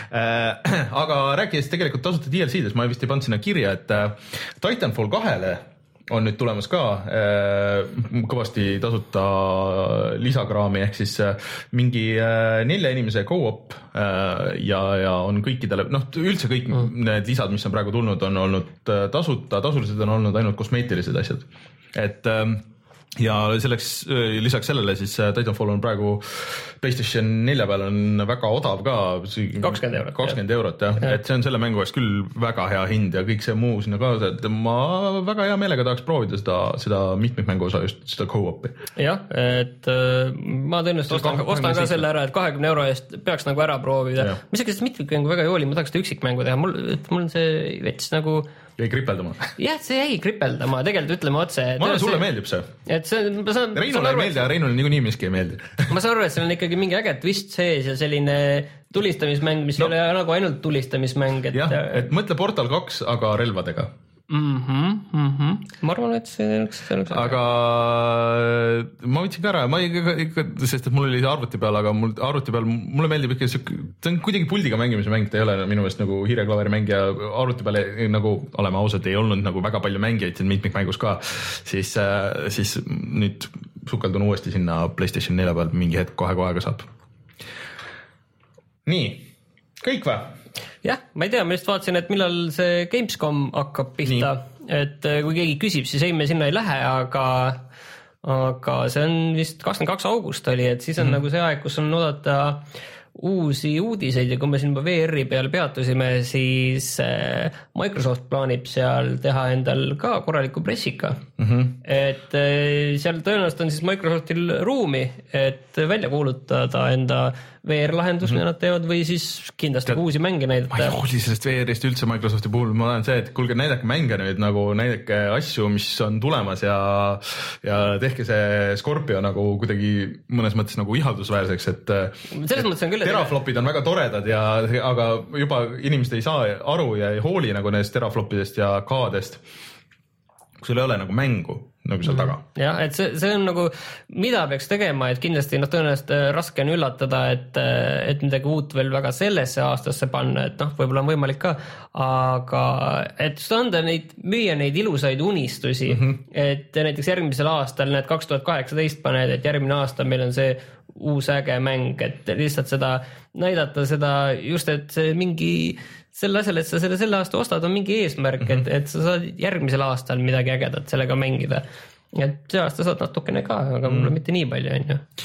Aga rääkides tegelikult tasuta D L C-des, ma vist ei pannud sinna kirja, et Titanfall kahele on nüüd tulemas ka äh, kõvasti tasuta lisakraami ehk siis äh, mingi äh, nelja inimese co-op äh, ja, ja on kõikidele, noh üldse kõik mm. need lisad, mis on praegu tulnud, on olnud äh, tasuta, tasulised on olnud ainult kosmeetilised asjad. Et äh, ja selleks, lisaks sellele siis Titanfall on praegu PlayStation nelja peal on väga odav ka. kakskümmend eurot. kakskümmend eurot, jah. Ja. Et see on selle mängu eest küll väga hea hind ja kõik see muu sinna kaasa, et ma väga hea meelega tahaks proovida seda, seda mitmikmängu osa, just seda co-op'i. Jah, et ma tõenäoliselt ostan, ostan ka selle ära, et kahekümne euro eest peaks nagu ära proovida. Mis see mitmikmängu väga ei oli, ma tahaks seda üksikmängu teha, mul, mul on see vets nagu jäi kripeldama. Jah, see jäi kripeldama, tegelikult ütleme otse. Ma olen, sulle see, meeldib see. Et see ma saan, Reinule ei meeldi ja Reinule niikuinii miski ei meeldi. Ma saan aru, et seal on ikkagi mingi äge twist sees ja selline tulistamismäng, mis no. ei ole nagu ainult tulistamismäng. Et... jah, et mõtle Portal kaks, aga relvadega. Mm-hmm, mm-hmm. Ma arvan, et see oleks, see oleks aga ma võtsin ka ära, ma ei, ikka, sest et mul oli see arvuti peal, aga mul arvuti peal, mulle meeldib ikka siuke, see on kuidagi puldiga mängimise mäng, ta ei ole minu meelest nagu hiireklaveri mängija arvuti peal, nagu oleme ausad, ei olnud nagu väga palju mängijaid siin mitmikmängus ka, siis, siis nüüd sukeldun uuesti sinna PlayStation nelja peal, mingi hetk kohe-kohega saab. Nii, kõik või? Jah, ma ei tea, ma just vaatasin, et millal see Gamescom hakkab pihta, nii. Et kui keegi küsib, siis ei, me sinna ei lähe, aga, aga see on vist kakskümmend kaks august oli, et siis on mm-hmm. nagu see aeg, kus on oodata uusi uudiseid ja kui me siin juba V R-i peal peatusime, siis Microsoft plaanib seal teha endal ka korraliku pressika. Mm-hmm. Et seal tõenäoliselt on siis Microsoftil ruumi, et välja kuulutada enda V R-lahendus, mm-hmm. mida nad teevad või siis kindlasti uusi mänge näidata. Ma ei hooli sellest V R-ist üldse Microsofti puhul, ma olen see, et kuulge, näidake mänge nüüd, nagu näidake asju, mis on tulemas ja, ja tehke see Scorpio nagu kuidagi mõnes mõttes nagu ihaldusväärseks, et selles mõttes on küll teraflopid on väga toredad ja, aga juba inimesed ei saa aru ja ei hooli nagu nendest teraflopidest ja kaadest, kui sul ei ole nagu mängu nagu seal taga. Jah, et see, see on nagu, mida peaks tegema, et kindlasti noh, tõenäoliselt raske on üllatada, et, et midagi uut veel väga sellesse aastasse panna, et noh, võib-olla on võimalik ka, aga et anda neid, müüa neid ilusaid unistusi, mm-hmm. et näiteks järgmisel aastal need kaks tuhat kaheksateist paned, et järgmine aasta meil on see uus äge mäng, et lihtsalt seda näidata seda just, et see mingi selle asjal, et sa selle selle aasta ostad, on mingi eesmärk, mm-hmm. et, et sa saad järgmisel aastal midagi ägedat sellega mängida. Et see aasta saad natukene ka, aga mm-hmm. mulle mitte nii palju, on ju.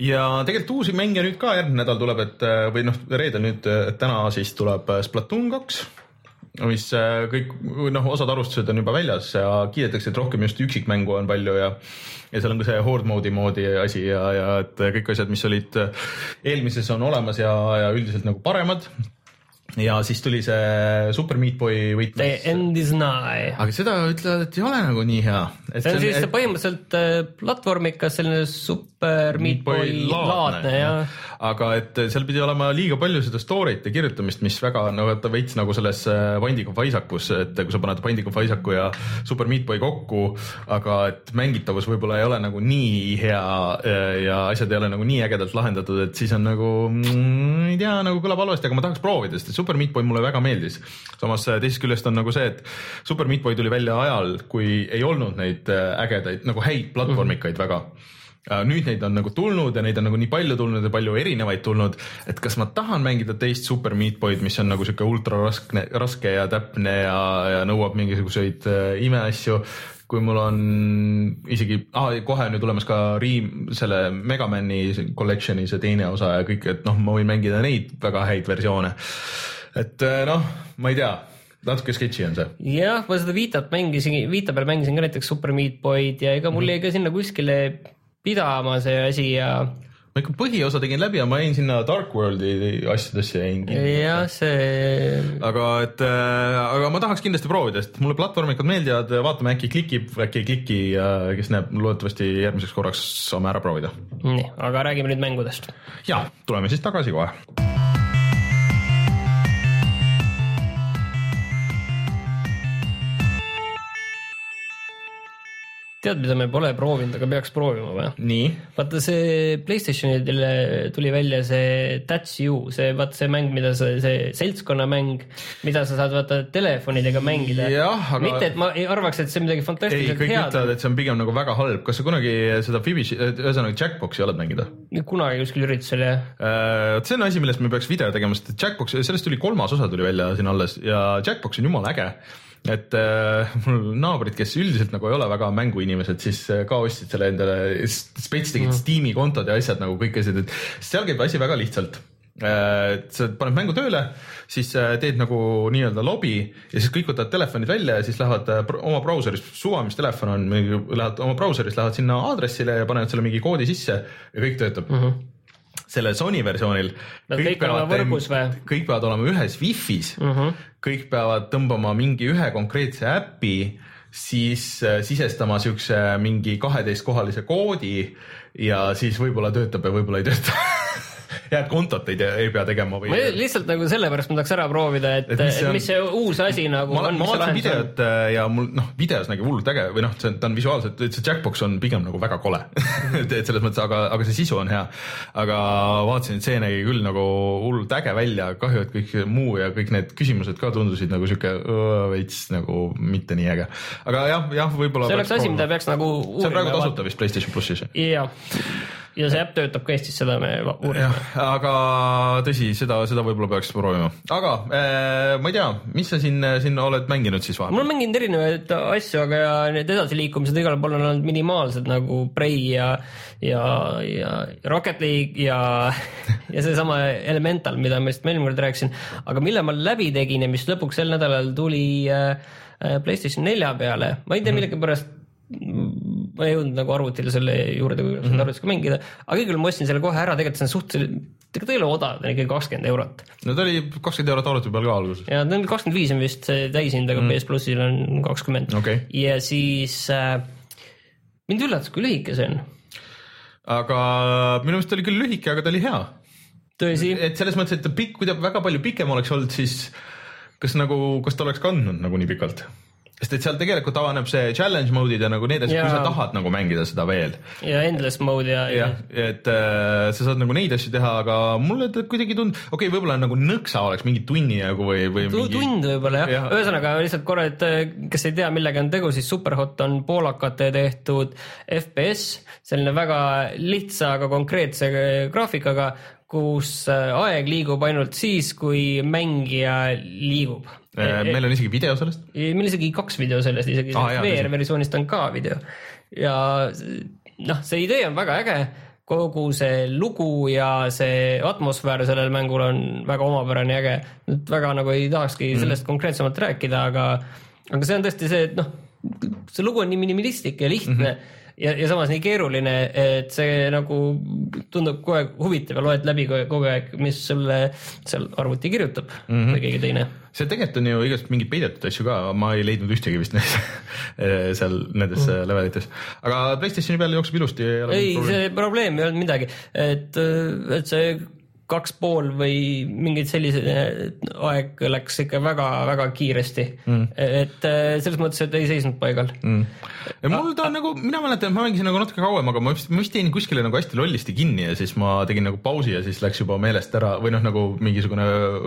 ja tegelikult uusi mänge nüüd ka järgmine nädal tuleb, et või noh, reedel nüüd täna siis tuleb Splatoon kaks, mis kõik, noh, osad arvustused on juba väljas ja kiidetakse, et rohkem just üksikmängu on palju ja ja seal on ka see horde mode'i moodi asi ja, ja et kõik asjad, mis olid eelmises on olemas ja, ja üldiselt nagu paremad. Ja siis tuli see Super Meat Boy võitmes. The end is nigh. Aga seda ütlevad, et ei ole nagu nii hea. Et see on siis et... põhimõtteliselt platvormikas selline Super Meat Boy laadne, jah. Aga et seal pidi olema liiga palju seda story't ja kirjutamist, mis väga no, veits nagu selles Bandicoot of Isaacu's, et kui sa paned Bandicoot of Isaacu ja Super Meat Boy kokku, aga et mängitavus võib-olla ei ole nagu nii hea ja asjad ei ole nagu nii ägedalt lahendatud, et siis on nagu, mm, ei tea, nagu kõlab halvasti, aga ma tahaks proovida, sest Super Meat Boy mulle väga meeldis. Samas teisest küljest on nagu see, et Super Meat Boy tuli välja ajal, kui ei olnud neid ägedaid, nagu häid platvormikaid väga. Nüüd neid on nagu tulnud ja neid on nagu nii palju tulnud ja palju erinevaid tulnud, et kas ma tahan mängida teist Super Meat Boy'd, mis on nagu siuke ultra raske, raske ja täpne ja, ja nõuab mingisuguseid imeasju, kui mul on isegi, ah, kohe nüüd tulemas ka Ream, selle Megamani collection'i see teine osa ja kõik, et noh, ma võin mängida neid väga häid versioone. Et noh, ma ei tea, natuke sketši on see. Jah, ma seda viitat mängisin, viita peal mängisin ka näiteks Super Meat Boy'd ja ega mul jäi ka sinna kuskile pidama see asi ja ma ikka põhiosa tegin läbi ja ma jäin sinna Dark World'i asjadesse jäin kinni. Jah, see... Aga, et, aga ma tahaks kindlasti proovida, sest mulle platvormikad meeldivad, vaatame äkki klikib, äkki ei kliki ja kes näeb, loodetavasti järgmiseks korraks saame ära proovida. Nii, aga räägime nüüd mängudest. Ja, tuleme siis tagasi kohe. Tead, mida me pole proovinud, aga peaks proovima või? Nii? Vaata see PlayStationidele tuli välja see That's You, see, vaata see mäng, mida sa, see seltskonna mäng, mida sa saad vaata telefonidega mängida. Jah, aga... Mitte, et ma ei arvaks, et see midagi fantastiliselt head. Ei, kõik ütlevad, et see on pigem nagu väga halb. Kas sa kunagi seda Fibish, ühesõnaga Jackboxi oled mängida? Kunagi kuskil üritusel, jah. See on asi, millest me peaks video tegema, sest Jackbox, sellest tuli kolmas osa tuli välja siin alles ja Jackbox on jumala äge. Et äh, mul naabrid, kes üldiselt nagu ei ole väga mänguinimesed, siis ka ostsid selle endale, spets tegid mm. Steam'i kontod ja asjad nagu kõik asjad, et seal käib asi väga lihtsalt. Äh, sa paned mängu tööle, siis teed nagu nii-öelda lobi ja siis kõik võtavad telefonid välja ja siis lähevad oma brauseris, suva, mis telefon on, lähevad oma brauseris, lähevad sinna aadressile ja panevad selle mingi koodi sisse ja kõik töötab. Mm -hmm. Selle Sony versioonil kõik, kõik, peavad võrgus, kõik peavad olema ühes Wi-Fi's, uh -huh. kõik peavad tõmbama mingi ühe konkreetse äppi, siis sisestama siukse mingi kaheteistkohalise koodi ja siis võib-olla töötab ja võib-olla ei tööta. Head kontot ei, ei pea tegema. Või... Ma lihtsalt nagu sellepärast ma tahaks ära proovida, et, et mis, see on... mis see uus asi nagu ma, on. Ma vaatasin videot ja mul noh, videos nägi hullult äge või noh, see, ta on visuaalselt, see Jackbox on pigem nagu väga kole. et selles mõttes, aga, aga see sisu on hea. Aga vaatasin, et see nägi küll nagu hullult äge välja, kahju, et kõik muu ja kõik need küsimused ka tundusid nagu siuke veits nagu mitte nii äge. Aga jah, jah, võib-olla see oleks asi, mida peaks nagu uurima. See on praegu tasuta vist PlayStation Plussis. Jah. Ja see äpp töötab ka Eestis, seda me uurime. Aga tõsi, seda, seda võib-olla peaks proovima. Aga äh, ma ei tea, mis sa siin, siin oled mänginud siis vahepeal? Mul on mänginud erinevaid asju, aga ja need edasiliikumised igal pool on olnud minimaalsed nagu Prey ja, ja, ja Rocket League ja, ja see sama Elemental, mida ma just eelmine kord rääkisin. Aga mille ma läbi tegin ja mis lõpuks sel nädalal tuli äh, PlayStation nelja peale, ma ei tea millegi pärast ma ei jõudnud nagu arvutile selle juurde, kui mm-hmm. arvutis ka mängida, aga küll ma ostsin selle kohe ära, tegelikult see on suhteliselt, tegelikult ei ole odav, ta on ikkagi kakskümmend eurot. No ta oli kakskümmend eurot arvuti peal ka alguses. Ja ta on kakskümmend viis on vist täishind, aga mm. P S Plussil on kakskümmend. Okay. Ja siis äh, mind üllatas, kui lühike see on. Aga minu meelest oli küll lühike, aga ta oli hea. Tõsi. Et selles mõttes, et pikk, kui ta väga palju pikem oleks olnud, siis kas, nagu, kas ta oleks kandnud nagu nii pikalt? Sest et seal tegelikult avaneb see challenge mode'id ja nagu need asjad, kui sa tahad nagu mängida seda veel. Ja endless mode ja... ja et äh, sa saad nagu neid asju teha, aga mulle kuidagi tund... Okei, okay, võib-olla nagu nõksa oleks mingi tunni nagu või, või mingi... Tund võib-olla, jah. Ja. Ühesõnaga, lihtsalt korra, et kes ei tea, millega on tegu, siis Superhot on poolakate tehtud F P S, selline väga lihtsa, aga konkreetse graafikaga, kus aeg liigub ainult siis, kui mängija liigub. Meil on isegi video sellest? Meil isegi kaks video sellest, isegi ah, V R-versioonist on ka video. Ja noh, see idee on väga äge, kogu see lugu ja see atmosfäär sellel mängul on väga omapärane ja äge. Nüüd väga nagu ei tahakski sellest mm. konkreetsemalt rääkida, aga, aga see on tõesti see, et noh, see lugu on nii minimalistlik ja lihtne mm-hmm. ja, ja samas nii keeruline, et see nagu tundub kogu aeg huvitav ja loed läbi kogu aeg, mis sulle seal arvuti kirjutab mm-hmm. või keegi teine. See tegelikult on ju igast mingid peidetud asju ka, ma ei leidnud ühtegi vist seal nendes mm. levelites. Aga PlayStationi peal jookseb ilusti. Ei, see probleem ei olnud midagi, et, et see kaks pool või mingid sellise aeg läks ikka väga-väga kiiresti. Mm. Et selles mõttes, et ei seisnud paigal. Mm. Ja mul ta on nagu, mina mäletan, et ma mängisin nagu natuke kauem, aga ma vist, ma vist teenin kuskile nagu hästi lollisti kinni ja siis ma tegin nagu pausi ja siis läks juba meelest ära või noh, nagu mingisugune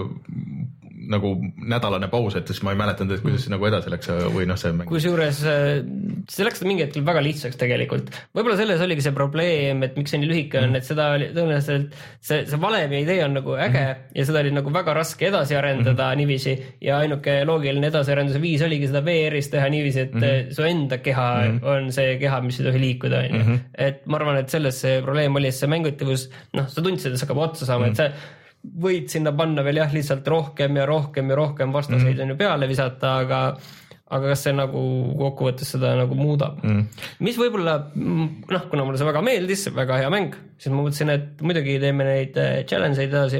nagu nädalane paus, et siis ma ei mäletanud, et kuidas see nagu edasi läks või noh, see mäng. Kusjuures see läks mingi hetkel väga lihtsaks tegelikult. Võib-olla selles oligi see probleem, et miks see nii lühike on, et seda oli tõenäoliselt, see, see valemi idee on nagu äge mm-hmm. ja seda oli nagu väga raske edasi arendada mm-hmm. niiviisi ja ainuke loogiline edasiarenduse viis oligi seda V R-is teha niiviisi, et mm-hmm. su enda keha mm-hmm. on see keha, mis ei tohi liikuda. Mm-hmm. Et ma arvan, et selles see probleem oli, et see mängutavus, noh, sa tundsid, et see hakkab otsa saama, mm-hmm. et see võid sinna panna veel jah, lihtsalt rohkem ja rohkem ja rohkem vastaseid mm. on ju peale visata, aga, aga kas see nagu kokkuvõttes seda nagu muudab. Mm. Mis võib-olla, noh, kuna mulle see väga meeldis, väga hea mäng, siis ma mõtlesin, et muidugi teeme neid challenge'eid edasi.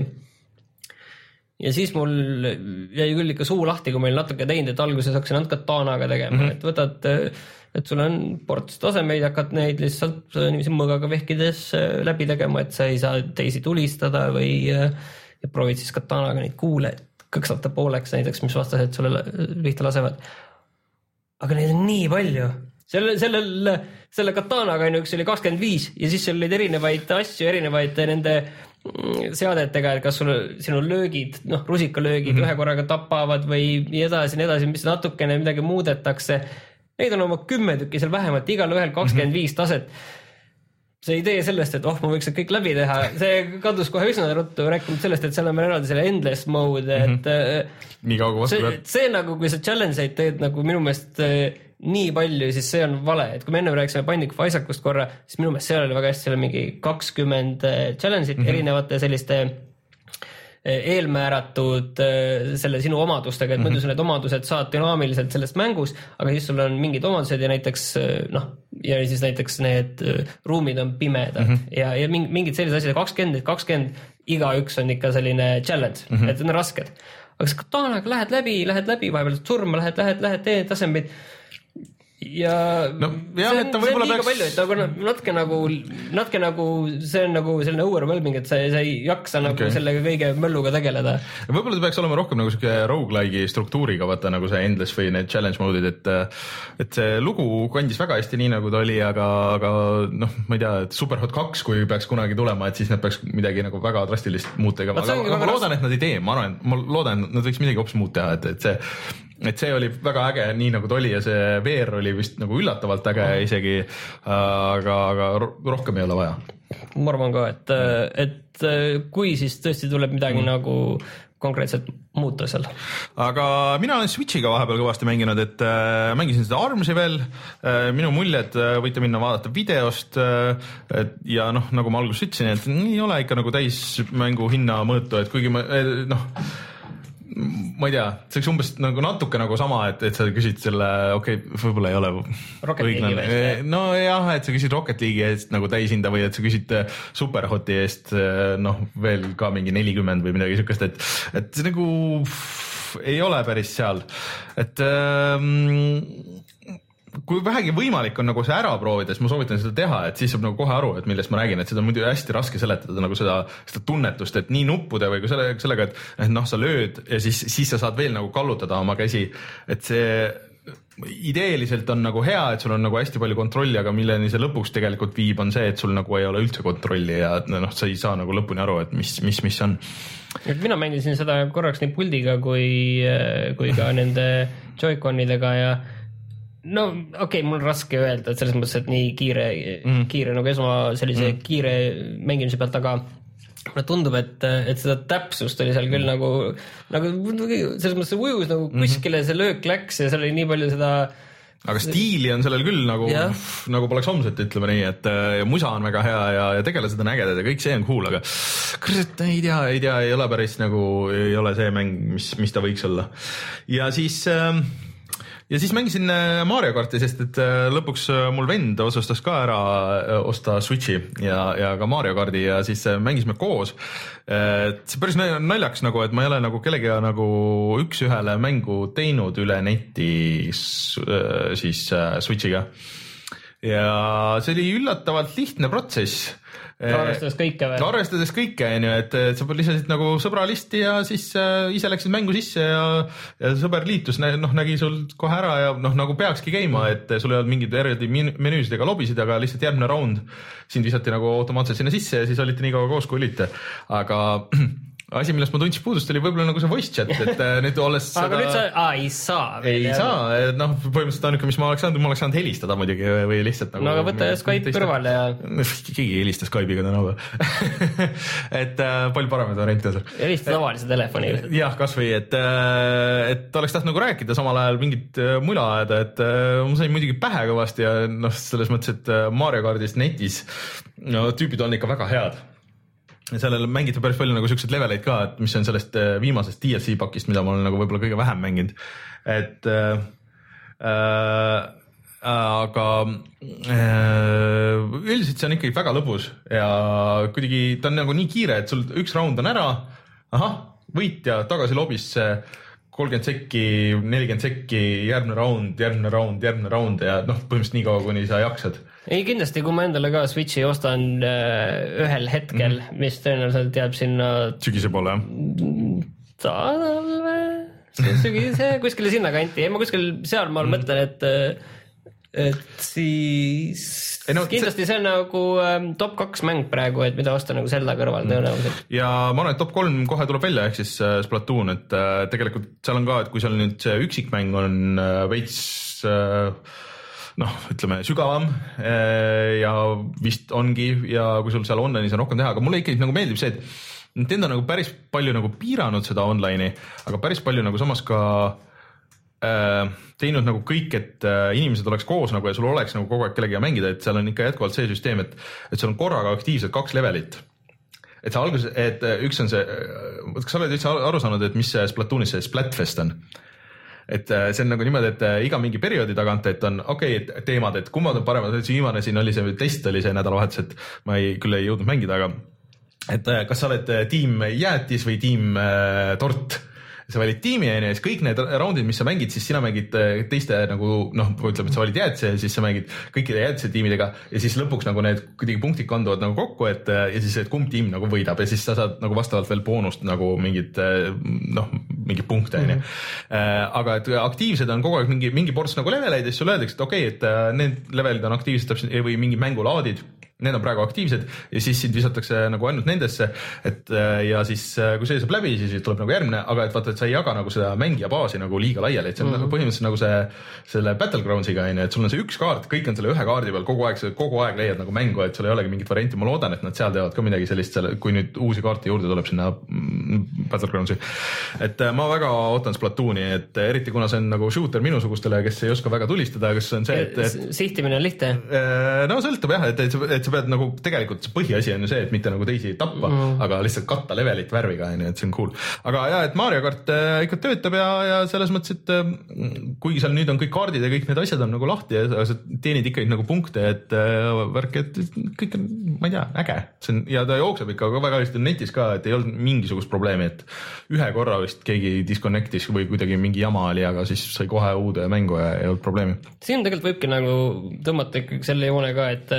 Ja siis mul jäi küll ikka suu lahti, kui meil natuke teinud, et alguses hakkasin ainult katanaga tegema, mm-hmm. et võtad, et sul on ports tasemeid, hakkad neid lihtsalt niiviisi mõgaga vehkides läbi tegema, et sa ei saa teisi tulistada või ja proovid siis katanaga neid kuule, et kõksata pooleks näiteks, mis vastased sulle lihta lasevad. Aga neid on nii palju. Selle, sellel, selle katanaga on üks oli kakskümmend viis ja siis seal olid erinevaid asju, erinevaid nende seadetega, et kas sul, sinu löögid, noh, rusikalöögid mm-hmm. ühe korraga tapavad või nii edasi, nii edasi, mis natukene midagi muudetakse. Neid on oma kümme tükki seal vähemalt, igal ühel kakskümmend viis taset. See idee sellest, et oh, ma võiks kõik läbi teha, see kadus kohe üsna ruttu, rääkinud sellest, et seal on eraldi selle endless mode, et mm-hmm. nii kaugu vastu see, see nagu, kui sa challenge'id teed nagu minu meelest nii palju, siis see on vale, et kui me enne rääksime Binding of Isaacust korra, siis minu meelest seal oli väga hästi, seal on mingi kakskümmend challenge'id mm-hmm. erinevate selliste eelmääratud selle sinu omadustega, et mm-hmm. muidu need omadused saad dünaamiliselt sellest mängus, aga siis sul on mingid omadused ja näiteks noh, ja siis näiteks need ruumid on pimedad mm-hmm. ja, ja mingid sellised asjad, kakskümmend, kakskümmend, iga üks on ikka selline challenge, mm-hmm. et on rasked. Aga sa katanaga lähed läbi, lähed läbi, vahepeal surma, lähed, lähed, lähed, teed tasemid ja no, jah, see on, see on liiga peaks... palju, et aga natuke nagu, natuke nagu see on nagu selline overwhelming, et sa, sa ei jaksa nagu okay. sellega kõige mölluga tegeleda. Võib-olla ta peaks olema rohkem nagu siuke roguelike'i struktuuriga, vaata nagu see endless või need challenge mode'id, et, et see lugu kandis väga hästi nii, nagu ta oli, aga, aga noh, ma ei tea, et Superhot kaks, kui peaks kunagi tulema, et siis nad peaks midagi nagu väga drastilist muud tegema. Aga, aga ma loodan, et nad ei tee, ma arvan, ma loodan, et nad võiks midagi hoopis muud teha, et, et see et see oli väga äge, nii nagu ta oli ja see V R oli vist nagu üllatavalt äge isegi, aga, aga rohkem ei ole vaja. Ma arvan ka, et, et kui siis tõesti tuleb midagi mm. nagu konkreetselt muuta seal. Aga mina olen Switchiga vahepeal kõvasti mänginud, et äh, mängisin seda Armsi veel, äh, minu muljed äh, võite minna vaadata videost äh, et, ja noh, nagu ma alguses ütlesin, et ei ole ikka nagu täis mängu hinna mõõtu, et kuigi ma äh, noh ma ei tea, see oleks umbes nagu natuke nagu sama, et, et sa küsid selle, okei okay,, võib-olla ei ole õiglane. No jah, et sa küsid Rocket League'i eest nagu täishinda või et sa küsid Superhoti eest noh, veel ka mingi nelikümmend või midagi sükest, et, et see nagu pff, ei ole päris seal. Et ähm, kui vähegi võimalik on nagu see ära proovida, siis ma soovitan seda teha, et siis saab nagu kohe aru, et millest ma räägin, et seda on muidu hästi raske seletada nagu seda, seda tunnetust, et nii nuppude või selle, sellega, et, et noh, sa lööd ja siis, siis sa saad veel nagu kallutada oma käsi, et see ideeliselt on nagu hea, et sul on nagu hästi palju kontrolli, aga milleni see lõpuks tegelikult viib, on see, et sul nagu ei ole üldse kontrolli ja noh, sa ei saa nagu lõpuni aru, et mis, mis, mis on. Mina mängisin seda korraks nii puldiga kui, kui ka nende Joy-Conidega ja no okei, okay, mul on raske öelda, et selles mõttes, et nii kiire, mm. kiire nagu esma sellise mm. kiire mängimise pealt, aga mulle tundub, et, et seda täpsust oli seal küll nagu, nagu selles mõttes see ujus nagu kuskile see löök läks ja seal oli nii palju seda aga stiili on sellel küll nagu, nagu poleks homset, ütleme nii, et ja musa on väga hea ja, ja tegelased on ägedad ja kõik see on cool, aga kurat, ei tea, ei tea, ei ole päris nagu, ei ole see mäng, mis, mis ta võiks olla. Ja siis, ja siis mängisin Mario Karti, sest et lõpuks mul vend otsustas ka ära osta Switchi ja, ja ka Mario Karti ja siis mängisime koos. Et see päris naljaks nagu, et ma ei ole nagu kellegi nagu üks-ühele mängu teinud üle neti siis Switchiga. Ja see oli üllatavalt lihtne protsess. Arvestades kõike või? Arvestades kõike, et sa lisasid nagu sõbralisti ja siis ise läksid mängu sisse ja, ja sõber liitus, noh, nägi sul kohe ära ja noh, nagu peakski käima, et sul ei olnud mingid eraldi menüüsid ega lobisid, aga lihtsalt järgmine round sind visati nagu automaatselt sinna sisse ja siis olite nii kaua koos, kui olite. Aga asi, millest ma tundsin puudust, oli võib-olla nagu see voice chat, et nüüd olles seda... Aga nüüd sa, aa, ei saa. Ei jah. Saa, et noh, põhimõtteliselt ainuke, mis ma oleks saanud, ma oleks saanud helistada muidugi või lihtsalt nagu... No aga võta Skype kõrvale ja... Keegi helistas Skype'iga täna või. et äh, palju paremad variante. Helista tavalise telefoni. Jah, kas või, et, et oleks taht nagu rääkida samal ajal mingit mula ajada, et ma sain muidugi pähe kõvasti ja noh, selles mõttes, et Mario Kartist netis no, tüübid on ikka väga head. Sellel mängiti päris palju nagu siukseid leveleid ka, et mis on sellest viimasest D L C pakist, mida ma olen nagu võib-olla kõige vähem mänginud. Et äh, äh, aga äh, üldiselt see on ikkagi väga lõbus ja kuidagi ta on nagu nii kiire, et sul üks round on ära, ahah, võitja tagasi lobisse, kolmkümmend sekki, nelikümmend sekki, järgmine round, järgmine round, järgmine round ja noh, põhimõtteliselt nii kaua, kuni sa jaksad. Ei, kindlasti, kui ma endale ka Switchi ostan ühel hetkel, mm. mis tõenäoliselt jääb sinna sügise poole, talve, sügise, kuskile sinna kanti. Ma kuskil seal ma mm. mõtlen, et, et siis ei, no, kindlasti see... see on nagu um, top kaks mäng praegu, et mida osta nagu Zelda kõrval tõenäoliselt. Ja ma arvan, et top kolm kohe tuleb välja, ehk siis uh, Splatoon, et uh, tegelikult seal on ka, et kui seal nüüd see üksikmäng on uh, veits... Uh, noh, ütleme sügavam ja vist ongi ja kui sul seal online'is on rohkem teha, aga mulle ikkagi nagu meeldib see, et Nintendo nagu päris palju nagu piiranud seda online'i, aga päris palju nagu samas ka äh, teinud nagu kõik, et äh, inimesed oleks koos nagu ja sul oleks nagu kogu aeg kellegagi mängida, et seal on ikka jätkuvalt see süsteem, et, et seal on korraga aktiivselt kaks levelit. Et see algus, et üks on see, kas sa oled üldse aru saanud, et mis see Splatoonis see Splatfest on? Et see on nagu niimoodi, et iga mingi perioodi tagant, et on okei okay, teemad, et kummad on paremad, see viimane siin oli see test, oli see nädalavahetus, et ma ei, küll ei jõudnud mängida, aga et kas sa oled tiim jäätis või tiim äh, tort? Sa valid tiimi ja siis kõik need roundid, mis sa mängid, siis sina mängid teiste nagu, noh, ütleme, et sa valid jäätise ja siis sa mängid kõikide jäätise tiimidega ja siis lõpuks nagu need kuidagi punktid kanduvad nagu kokku, et ja siis, et kumb tiim nagu võidab ja siis sa saad nagu vastavalt veel boonust nagu mingid, noh, mingid punkte, mm -hmm. aga et aktiivsed on kogu aeg mingi, mingi ports nagu leveleid ja siis sulle öeldakse, et okei okay,, et need levelid on aktiivsed täpselt või mingi mängulaadid, need on praegu aktiivsed ja siis sind visatakse nagu ainult nendesse, et ja siis kui see saab läbi, siis tuleb nagu järgmine, aga et vaata, et sa ei jaga nagu seda mängija baasi nagu liiga laiali, et see on mm -hmm. põhimõtteliselt nagu see selle Battlegroundsiga, et sul on see üks kaart, kõik on selle ühe kaardi peal, kogu aeg, kogu aeg leiad nagu mängu, et sul ei olegi mingit varianti, ma loodan, et nad seal teevad ka midagi sellist, kui nüüd uusi kaarte juurde tuleb sinna Battlegroundsi. Et ma väga ootan Splatooni, et eriti kuna see on nagu shooter minusugustele, kes ei oska väga tulistada, kes on see, et, et sihtimine on lihtne. No sõltub jah, et, et, et sa pead nagu tegelikult see põhiasi on ju see, et mitte nagu teisi tappa, mm. aga lihtsalt katta levelit värviga, et see on cool. Aga jah, et Mario Kart ikka töötab ja, ja selles mõttes, et kuigi seal nüüd on kõik kaardid ja kõik need asjad on nagu lahti ja sa teenid ikkagi nagu punkte, et värk, et kõik on, ma ei tea, äge. See on, ja ta jookseb ikka väga hästi netis ka, et ei olnud mingisugust probleemi, et ühe korra vist keegi disconnectis või kuidagi mingi jama oli, aga siis sai kohe uude mängu ja ei olnud probleemi. Siin tegelikult võibki nagu tõmmata ikkagi selle joone ka, et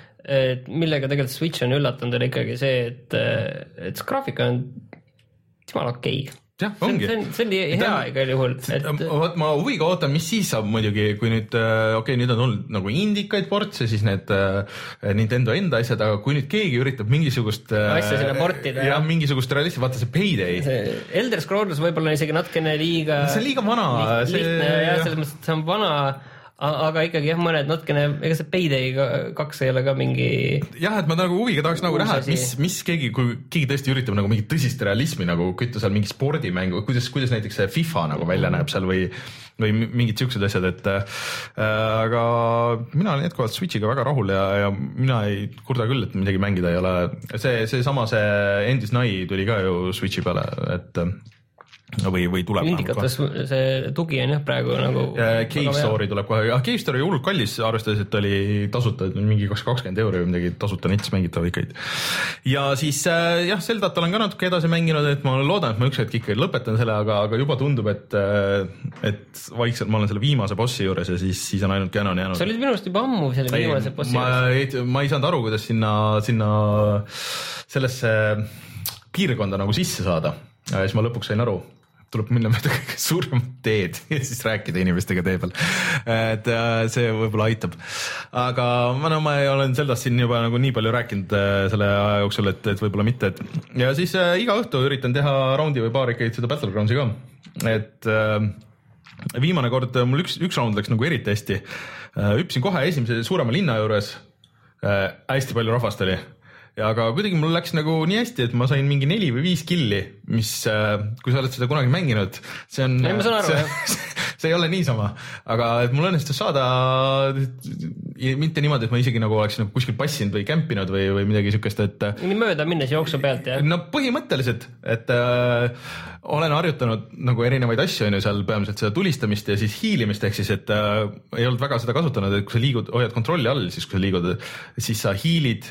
et millega tegelikult Switch on üllatanud on ikkagi see, et, et see graafika on jumala okei. jah, ongi. See on, see on hea igal juhul. Et... ma huviga ootan, mis siis saab muidugi, kui nüüd, okei okay,, nüüd on olnud nagu indikaid ports ja siis need uh, Nintendo enda asjad, aga kui nüüd keegi üritab mingisugust uh, asja sinna portida. Ja mingisugust realismi, vaata see Payday. See Elder Scrolls võib-olla isegi natukene liiga see on liiga vana. Liht, lihtne, see... jah, selles mõttes, et see on vana, aga ikkagi jah, mõned natukene, ega see Payday kaks ei ole ka mingi jah, et ma nagu huviga tahaks nagu näha, et mis, mis keegi, kui keegi tõesti üritab nagu mingit tõsist realismi nagu kütta seal mingi spordimängu, kuidas, kuidas näiteks see FIFA nagu välja näeb seal või või mingid siuksed asjad, et äh, aga mina olen jätkuvalt Switchiga väga rahul ja, ja mina ei kurda küll, et midagi mängida ei ole. See, see sama see Endis Nai tuli ka ju Switchi peale, et või, või tuleb. Indikates see tugi on jah praegu nagu Cave Story tuleb kohe, ah Cave Story hullult kallis, arvestades, et oli tasuta, mingi kakskümmend euro või midagi tasuta nets mängitav ikkagi. Ja siis jah, Zeldat olen ka natuke edasi mänginud, et ma loodan, et ma üks hetk ikka lõpetan selle, aga, aga juba tundub, et et vaikselt ma olen selle viimase bossi juures ja siis, siis on ainult Ganon jäänud. Sa olid minu arust juba ammu selle viimase bossi ma, juures. Ma ei saanud aru, kuidas sinna, sinna sellesse piirkonda nagu sisse saada. Ja siis ma lõpuks sain aru, tuleb minna mööda kõige suuremat teed ja siis rääkida inimestega tee peal. Et see võib-olla aitab. Aga ma, no, ma olen Zeldast siin juba nagu nii palju rääkinud selle aja jooksul, et, et võib-olla mitte. Et... Ja siis äh, iga õhtu üritan teha raundi või paar ikkagi seda Battlegroundsi ka. Et äh, viimane kord mul üks, üks raund läks nagu eriti hästi. Äh, hüpsin kohe esimese suurema linna juures. Äh, hästi palju rahvast oli. Ja aga kuidagi mul läks nagu nii hästi, et ma sain mingi neli või viis killi, mis, kui sa oled seda kunagi mänginud, see on, ei, aru, see, see ei ole niisama, aga et mul õnnestus saada mitte niimoodi, et ma isegi nagu oleks nagu kuskil passinud või kämpinud või, või midagi sükest, et nii mööda minnes jooksu pealt, jah? No põhimõtteliselt, et äh, olen harjutanud nagu erinevaid asju, on ju seal peamiselt seda tulistamist ja siis hiilimist, ehk siis, et äh, ei olnud väga seda kasutanud, et kui sa liigud, hoiad kontrolli all, siis kui sa liigud, siis sa hiilid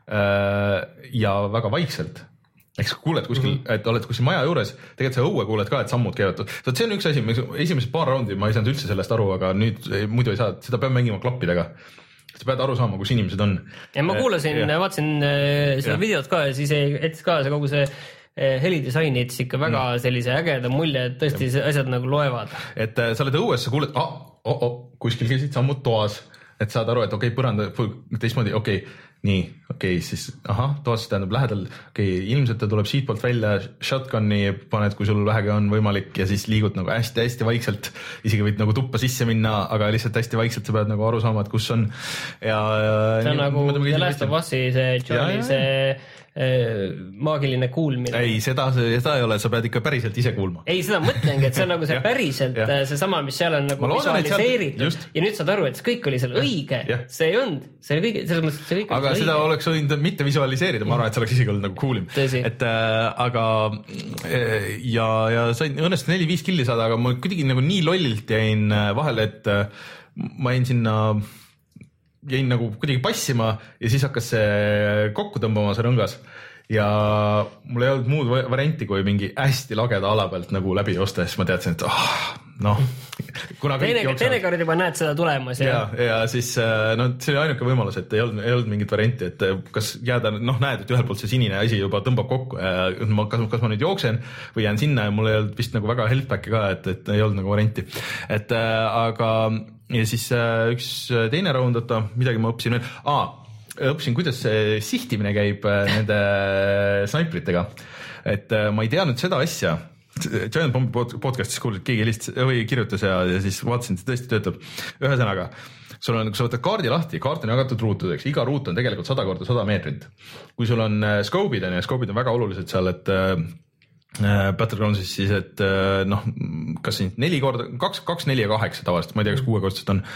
ja väga vaikselt. Eks kuuled kuskil, et oled kuskil maja juures, tegelikult sa õue kuuled ka, et sammud käivad. See on üks asi, esimesed paar raundi ma ei saanud üldse sellest aru, aga nüüd muidu ei saa, seda peab mängima klappidega. Sa pead aru saama, kus inimesed on. Ja ma kuulasin, vaatasin seda videot ka ja siis etis ka see kogu see helidisaini etis ikka väga sellise ägeda mulje, et tõesti asjad nagu loevad. Et sa oled õues, sa kuuled, ah, oh, oh, kuskil käisid sammud toas, et saad aru, et okei, okay, põranda, teistmoodi, okei, okay. Nii, okei, okay, siis ahah, toas tähendab lähedal, okei, okay, ilmselt ta tuleb siitpoolt välja, shotgunni paned, kui sul vähegi on võimalik ja siis liigud nagu hästi-hästi vaikselt, isegi võid nagu tuppa sisse minna, aga lihtsalt hästi vaikselt sa pead nagu aru saama, et kus on. Ja, see on nagu The Last of Us'i see Johnny, see maagiline kuulmine. Ei, seda, seda ei ole, sa pead ikka päriselt ise kuulma. Ei, seda mõtlengi, et see on nagu see päriselt see sama, mis seal on nagu visualiseeritud sealt... ja nüüd saad aru, et see kõik oli seal õige, ja. See ei olnud, see oli kõige, selles mõttes, et see kõik aga seda õige. Oleks võinud mitte visualiseerida, ma arvan, et see oleks isegi olnud nagu kuulim. Et äh, aga ja, ja sain õnnest neli viis killi saada, aga ma kuidagi nagu nii lollilt jäin vahele, et äh, ma jäin sinna jäin nagu kuidagi passima ja siis hakkas see kokku tõmbama see rõngas ja mul ei olnud muud varianti kui mingi hästi lageda ala pealt nagu läbi joosta ja siis ma teadsin, et oh, noh kuna kõik jooksavad. Teine kord juba näed seda tulemas. Ja, ja siis no, see oli ainuke võimalus, et ei olnud, ei olnud mingit varianti, et kas jääda, noh näed, et ühelt poolt see sinine asi juba tõmbab kokku ja ma, kas, kas ma nüüd jooksen või jään sinna ja mul ei olnud vist nagu väga healthback'i ka, et, et ei olnud nagu varianti. Et aga ja siis üks teine raund, oota, midagi ma õppisin veel. Aa, õppisin, kuidas see sihtimine käib nende snaipritega. Et ma ei teadnud seda asja. Giant Bombi podcastis kuulsid, keegi helistas või kirjutas ja, ja siis vaatasin, et see tõesti töötab. Ühesõnaga, sul on, kui sa võtad kaardi lahti, kaart on jagatud ruutudeks, iga ruut on tegelikult sada korda sada meetrit. Kui sul on scope'id on ja scope'id on väga olulised seal, et Battlegroundsis siis, et noh, kas siin neli korda, kaks, kaks, neli ja kaheksa tavaliselt, ma ei tea, kas kuuekordselt on,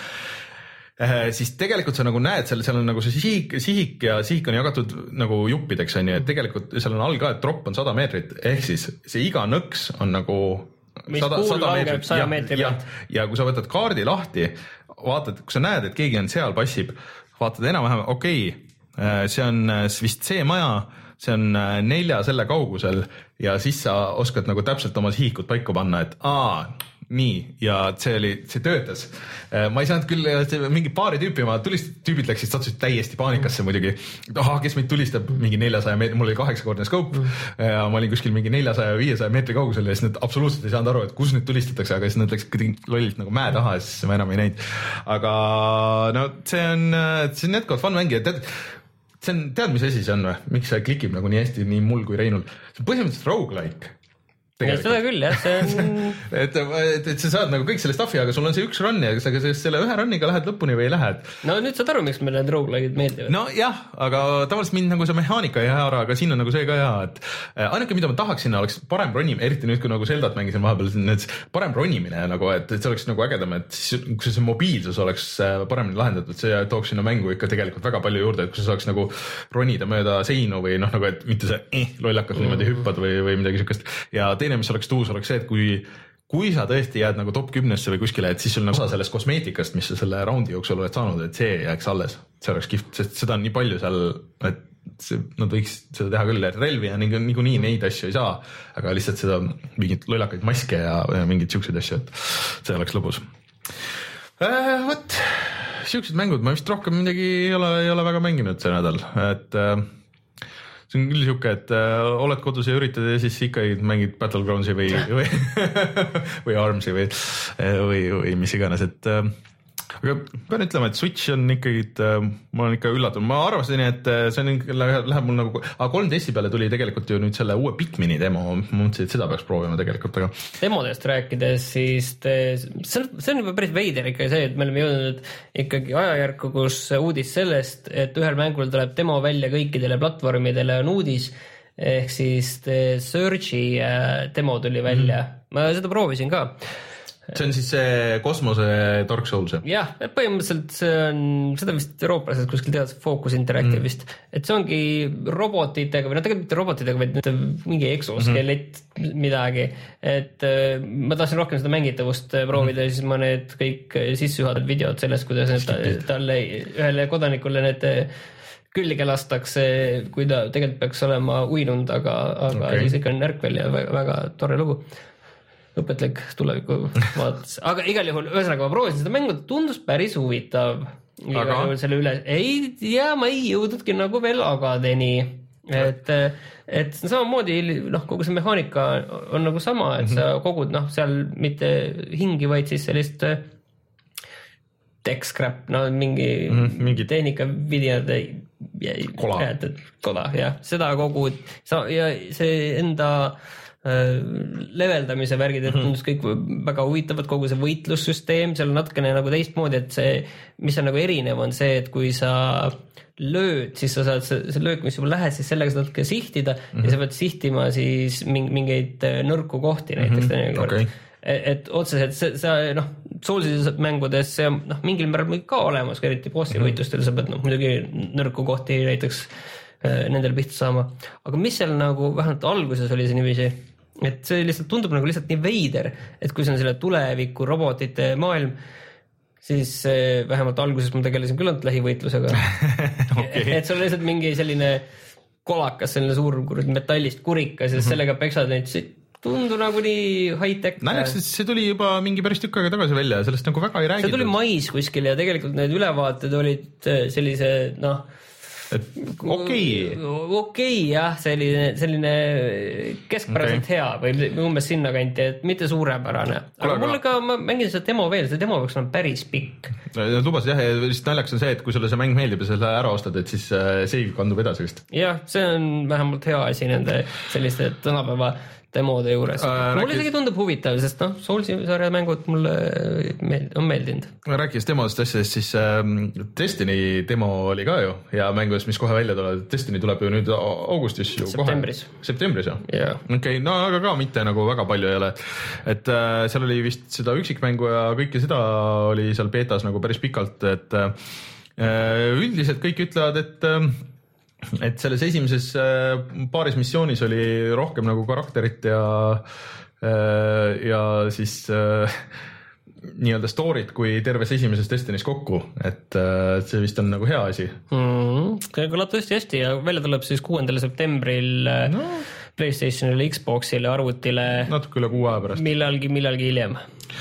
siis tegelikult sa nagu näed, seal, seal on nagu see sihik, sihik ja sihik on jagatud nagu juppideks, on ju, et tegelikult seal on all ka, et drop on sada meetrit, ehk siis see iga nõks on nagu sada, sada meetrit ja, meetri ja, ja kui sa võtad kaardi lahti, vaatad, kui sa näed, et keegi on seal, passib, vaatad enam-vähem, okei okay,, see on vist see maja, see on nelja selle kaugusel ja siis sa oskad nagu täpselt oma sihikut paika panna, et aa, nii, ja see oli, see töötas. Ma ei saanud küll mingi paari tüüpi, ma tulist, tüübid läksid, sattusid täiesti paanikasse muidugi. Aha, kes meid tulistab mingi neljasaja meetri, mul oli kaheksakordne scope ja ma olin kuskil mingi neljasaja viiesaja meetri kaugusel ja siis nad absoluutselt ei saanud aru, et kus nüüd tulistatakse, aga siis nad läksid kuidagi lollilt nagu mäe taha ja siis ma enam ei näinud. Aga no see on, see on jätkuvalt fun mängi, et see on, tead, mis asi see on või? Miks see klikib nagu nii hästi nii mul kui Reinul? See on põhimõtteliselt roguelike. seda küll jah, see on et, et, et sa saad nagu kõik selle staffi, aga sul on see üks run ja sa selle ühe runniga lähed lõpuni või ei lähe. No nüüd saad aru, miks meile need roguelike'id meeldivad. No jah, aga tavaliselt mind nagu see mehaanika ei hea ära, aga siin on nagu see ka hea, et ainuke, mida ma tahaks sinna oleks parem ronimine, eriti nüüd, kui nagu Zeldat mängisin vahepeal, need parem ronimine nagu, et, et see oleks nagu ägedam, et siis, kui see mobiilsus oleks paremini lahendatud, see tooks sinna mängu ikka tegelikult väga palju juurde, et kui sa saaks nagu ronida mööda seinu või noh, nagu et mitte see eh, lollakas mm. niimoodi hüppad või, või midagi siukest. Ja teine, mis oleks tuus, oleks see, et kui, kui sa tõesti jääd nagu top kümnesse või kuskile, et siis sul on osa sellest kosmeetikast, mis sa selle raundi jooksul oled saanud, et see jääks alles. See oleks kihvt, sest seda on nii palju seal, et see, nad võiks seda teha küll, et relvi ja niikuinii nii, nii neid asju ei saa, aga lihtsalt seda mingit lollakaid maske ja, ja mingid siuksed asju, et see oleks lõbus. Äh, võt, siuksed mängud, ma vist rohkem midagi ei ole, ei ole väga mänginud see nädal, et äh, see on küll siuke, et äh, oled kodus ja üritad ja siis ikkagi mängid Battlegroundsi või, või, või Armsi või, või, või mis iganes, et äh, aga pean ütlema, et Switch on ikkagi, äh, ma olen ikka üllatunud, ma arvasin, et see on, läheb, läheb mul nagu, aga kolm D S-i peale tuli tegelikult ju nüüd selle uue Pikmini demo, ma mõtlesin, et seda peaks proovima tegelikult, aga demodest rääkides, siis te, see, on, see on juba päris veider ikka see, et me oleme jõudnud ikkagi ajajärku, kus uudis sellest, et ühel mängul tuleb demo välja kõikidele platvormidele on uudis, ehk siis Surge'i demo tuli välja, mm. ma seda proovisin ka. See on siis see kosmose Dark Souls. Jah, põhimõtteliselt see on, seda vist eurooplased kuskil teavad, Focus Interactive mm. vist, et see ongi robotitega või no tegelikult mitte robotitega, vaid mingi exoskelett mm-hmm. midagi, et ma tahtsin rohkem seda mängitavust proovida mm. ja siis ma need kõik sissejuhatavad videod sellest, kuidas need, talle ühele kodanikule need külge lastakse, kui ta tegelikult peaks olema uinunud, aga, aga okay. siis ikka on närkvel ja väga, väga tore lugu. Õpetlik tuleviku vaadates. Aga igal juhul, ühesõnaga ma proovisin seda mängu, tundus päris huvitav. Aga? Selle üle, ei, ja ma ei jõudnudki nagu veel agadeni. Et, et samamoodi, noh, kogu see mehaanika on nagu sama, et sa kogud, noh, seal mitte hingi, vaid siis sellist tech scrap, no mingi, mm-hmm, mingi tehnika vidinad kola. kola, jah, seda kogud ja see enda leveldamise värgid, et tundus kõik väga huvitavad, kogu see võitlussüsteem, seal on natukene nagu teistmoodi, et see, mis on nagu erinev, on see, et kui sa lööd, siis sa saad see, see löök, mis juba lähed, siis sellega saad ka sihtida mm-hmm. ja sa pead sihtima siis mingeid nõrku kohti näiteks mm-hmm. okay. et, et otseselt see, see noh, Soulsi mängudes see on noh, mingil määral ka olemas, eriti bossi mm-hmm. võitlustel sa pead noh, muidugi nõrku kohti näiteks äh, nendel pihta saama, aga mis seal nagu vähemalt alguses oli see niiviisi, et see lihtsalt tundub nagu lihtsalt nii veider, et kui see on selle tuleviku robotite maailm, siis vähemalt alguses ma tegelesin küll ainult lähivõitlusega. okay. Et see on lihtsalt mingi selline kolakas, selline suur metallist kurikas ja mm-hmm. sellega peksad neid, see tundu nagu nii high-tech. Näeks, et see tuli juba mingi päris tükk aega tagasi välja ja sellest nagu väga ei räägitud. See tuli mais kuskil ja tegelikult need ülevaated olid sellise, noh, okei okay. okay, jah, selline, selline keskpäraselt okay. hea või umbes sinna kanti, et mitte suurepärane. Aga Kula, mulle ka, ma mängin seda demo veel, see demo võiks olla päris pikk. Lubas jah, ja lihtsalt naljaks on see, et kui sulle see mäng meeldib ja selle ära ostad, et siis save kandub edasi vist. Jah, see on vähemalt hea asi nende selliste tänapäeva demode juures. Äh, mulle isegi tundub huvitav, sest noh, Soulsi sarja mängud mulle meeld, on meeldinud. Rääkides demodest asjadest, siis äh, Destiny demo oli ka ju ja mängus, mis kohe välja tuleb. Destiny tuleb ju nüüd augustis ju septembris. kohe. Septembris ju? Yeah. Okei, okay, no aga ka mitte nagu väga palju ei ole. Et äh, seal oli vist seda üksikmängu ja kõike seda oli seal beetas nagu päris pikalt, et äh, üldiselt kõik ütlevad, et äh, et selles esimeses paaris missioonis oli rohkem nagu karakterit ja ja siis nii-öelda story't kui terves esimeses Destiny's kokku, et see vist on nagu hea asi. Mm, kõlab tõesti hästi ja välja tuleb siis kuuendal septembril no. PlayStationile, Xboxile, arvutile natuke üle kuu aja pärast. Millalgi, millalgi hiljem.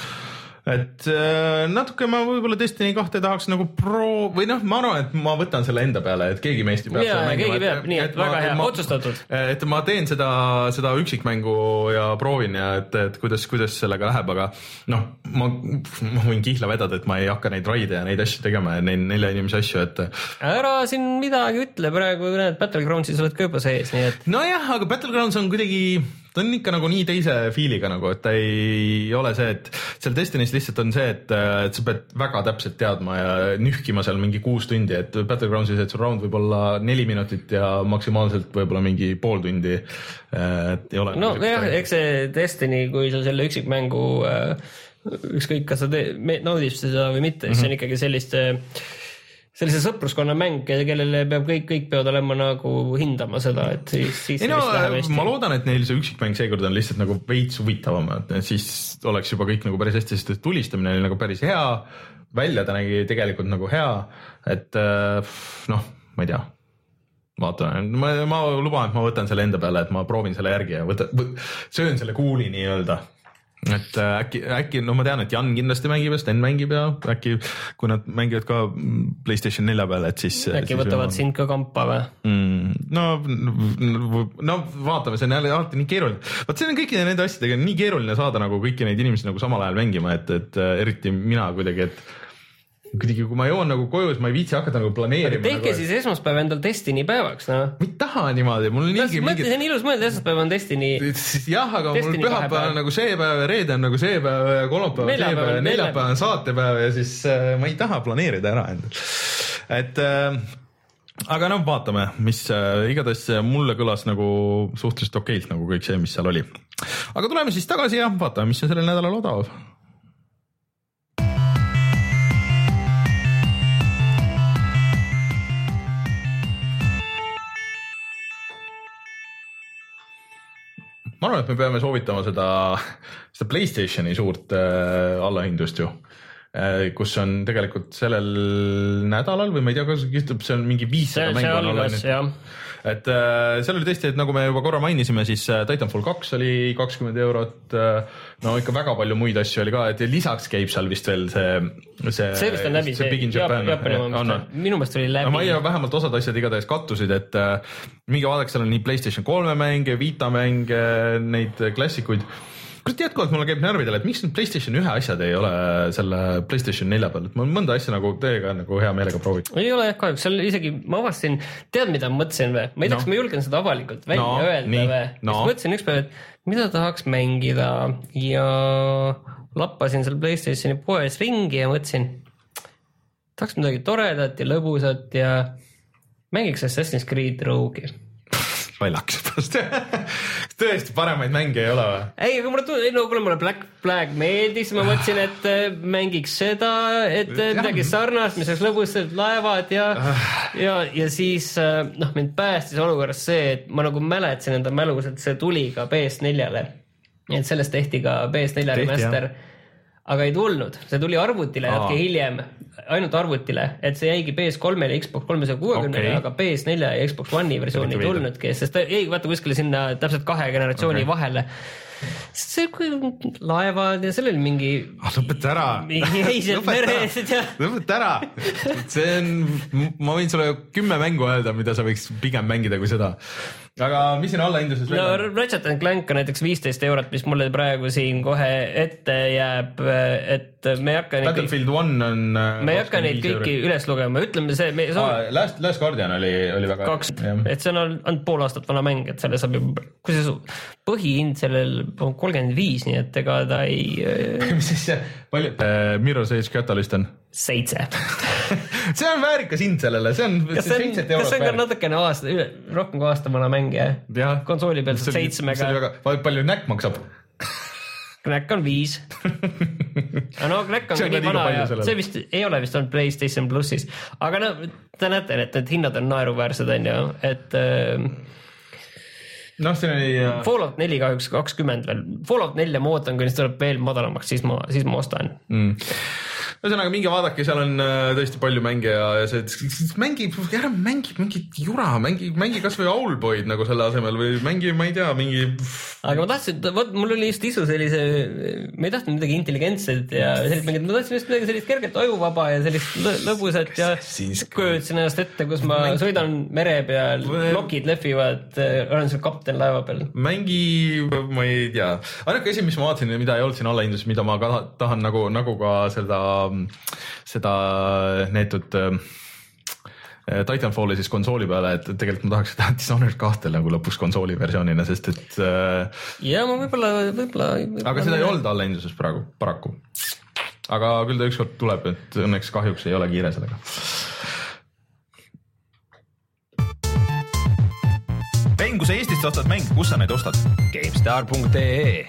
Et äh, natuke ma võib-olla Destiny kahte tahaks nagu pro või noh, ma arvan, et ma võtan selle enda peale, et keegi meist peab ja, seda mängima. Keegi peab, nii et, et väga ma, hea, ma, otsustatud. Et ma teen seda, seda üksikmängu ja proovin ja et, et kuidas, kuidas sellega läheb, aga noh, ma, ma võin kihla vedada, et ma ei hakka neid raide ja neid asju tegema ja neid nelja inimese asju, et ära siin midagi ütle, praegu näed Battlegroundsis oled ka juba sees, nii et nojah, aga Battlegrounds on kuidagi ta on ikka nagu nii teise fiiliga nagu, et ta ei ole see, et seal Destiny's lihtsalt on see, et, et sa pead väga täpselt teadma ja nühkima seal mingi kuus tundi, et Battlegroundsis, et sul round võib olla neli minutit ja maksimaalselt võib-olla mingi pool tundi. Et ei ole no jah, eks see Destiny, kui sa selle üksikmängu ükskõik, kas sa te- naudib seda või mitte, mm-hmm. see on ikkagi selliste sellise sõpruskonna mäng, kellele peab kõik, kõik peavad olema nagu hindama seda, et siis, siis ei no, ma loodan, et neil see üksikmäng seekord on lihtsalt nagu veits huvitavam, et siis oleks juba kõik nagu päris hästi, sest tulistamine oli nagu päris hea, välja ta nägi tegelikult nagu hea, et noh, ma ei tea, vaatan, ma, ma luban, et ma võtan selle enda peale, et ma proovin selle järgi ja võtan, söön selle kuuli nii-öelda. Et äkki, äkki, no ma tean, et Jan kindlasti mängib ja Sten mängib ja äkki, kui nad mängivad ka PlayStation nelja peale, et siis äkki siis võtavad on... sind ka kampa või? Mm, no, no vaatame, see on jälle alati nii keeruline. Vaat see on kõikide nende asjadega nii keeruline saada nagu kõiki neid inimesi nagu samal ajal mängima, et, et eriti mina kuidagi, et kuidagi, kui ma jõuan nagu koju, siis ma ei viitsi hakata nagu planeerima. Tehke nagu... siis esmaspäev endal Destiny päevaks, no. Ma ei taha niimoodi, mul on niigi mingi... See on ilus mõelda, esmaspäev on Destiny. Jah, aga Destiny mul pühapäev on nagu see päev ja reede on nagu see päev ja kolmapäev on see päev ja neljapäev on saatepäev ja siis äh, ma ei taha planeerida ära endal. Et äh, aga noh, vaatame, mis äh, igatahes mulle kõlas nagu suhteliselt okeilt nagu kõik see, mis seal oli. Aga tuleme siis tagasi ja vaatame, mis on sellel nädalal odav. Ma arvan, et me peame soovitama seda, seda PlayStationi suurt äh, allahindlust ju, äh, kus on tegelikult sellel nädalal või ma ei tea, kas see on mingi viissada mängu on allahind. Et äh, seal oli tõesti, et nagu me juba korra mainisime, siis äh, Titanfall kaks oli kakskümmend eurot, äh, no ikka väga palju muid asju oli ka, et lisaks käib seal vist veel see see, see vist on läbi, see, see Jaapani, Jaapani minu meelest oli läbi. No, ma ei tea, vähemalt osad asjad igatahes kattusid, et äh, mingi vaadaks seal on nii PlayStation kolme mänge, Vita mänge, neid klassikuid. Kus jätkuvalt mulle käib närvidele, et miks need PlayStation ühe asjad ei ole selle PlayStation nelja peal, et ma mõnda asja nagu teiega nagu hea meelega proovib. Ei ole jah kahjuks, seal isegi ma avastasin, tead mida ma mõtlesin või? Ma ei tea, kas no. ma julgen seda avalikult välja no, öelda nii, või? No. Siis mõtlesin üks päev, et mida tahaks mängida ja lappasin seal PlayStationi poes ringi ja mõtlesin, tahaks midagi toredat ja lõbusat ja mängiks Assassin's Creed Rogue'i. Vailaks pärast. Tõesti paremaid mänge ei ole või? Ei, aga mulle tuli, no kuule mulle Black Flag meeldis, ma mõtlesin, et mängiks seda, et midagi sarnast, mis oleks lõbusad laevad ja, ja, ja siis noh, mind päästis olukorras see, et ma nagu mäletsin enda mälus, et see tuli ka P S neljale. Et sellest tehti ka P S nelja remaster, aga ei tulnud. See tuli arvutile natuke hiljem, ainult arvutile, et see jäigi P S kolmele ja Xbox kolmesajakuuekümnele, okay. Aga P S nelja ja Xbox One'i versiooni ei tulnudki, sest ta jäi vaata kuskile sinna täpselt kahe generatsiooni okay. vahele. See kui laevad ja sellel mingi ah, lõpet ära lõpet ära. lõpet ära see on, ma võin sulle kümme mängu öelda, mida sa võiks pigem mängida kui seda, aga mis siin allahinduses no, veel on? Ratchet and Clank on näiteks viisteist eurot, mis mulle praegu siin kohe ette jääb, et me ei hakka Battlefield neid, one on me ei hakka neid kõiki eurot. Üles lugema, ütleme see me, ah, Last, Last Guardian oli, oli väga kaks, et see on ainult pool aastat vana mäng, et selle saab ju, kui see põhihind sellel kolmkümmend viis, nii et ega ta ei mis siis see, palju uh, Mirror's Edge Catalyst on? Seitse see on väärikas hind sellele, see on kas see on, kas see on ka natukene aasta, rohkem kui aasta vana mäng jah? Ja, konsooli pealt seitsmega palju näkk maksab? Knack on viis aga no Knack on nii vana ja see vist ei ole vist olnud PlayStation Plussis, aga no te näete, et need hinnad on naeruväärsed on ju, et noh, see oli Fallout neli kahjuks kakskümmend veel, Fallout nelja ma ootan, kui neist tuleb veel madalamaks, siis ma, siis ma ostan mm. Ühesõnaga, minge vaadake, seal on tõesti palju mänge ja, ja see mängi, ära mängi mingit jura, mängi, mängi kas või Owlboyd nagu selle asemel või mängi, ma ei tea, mingi aga ma tahtsin, võt, mul oli just isu sellise, ma ei tahtnud midagi intelligentset ja sellist mängid, ma tahtsin just midagi sellist kerget ajuvaba ja sellist lõbusat ja kujutasin ennast ette, kus ma mängi... sõidan mere peal, lokid lehvivad, olen seal kapten laeva peal. Mängi, ma ei tea, ainuke asi, mis ma vaatasin, mida ei olnud siin allahindus, mida ma ka tahan nagu, nagu ka seda seda neetud Titanfalli siis konsooli peale, et tegelikult ma tahaks seda Dishonored kahte nagu lõpuks konsooli versioonina, sest et ja ma võib-olla, võib-olla aga seda ei olnud allahinduses praegu, paraku. Aga küll ta ükskord tuleb, et õnneks kahjuks ei ole kiire sellega. Mäng, kui sa Eestist ostad mäng, kus sa neid ostad? GameStar punkt ee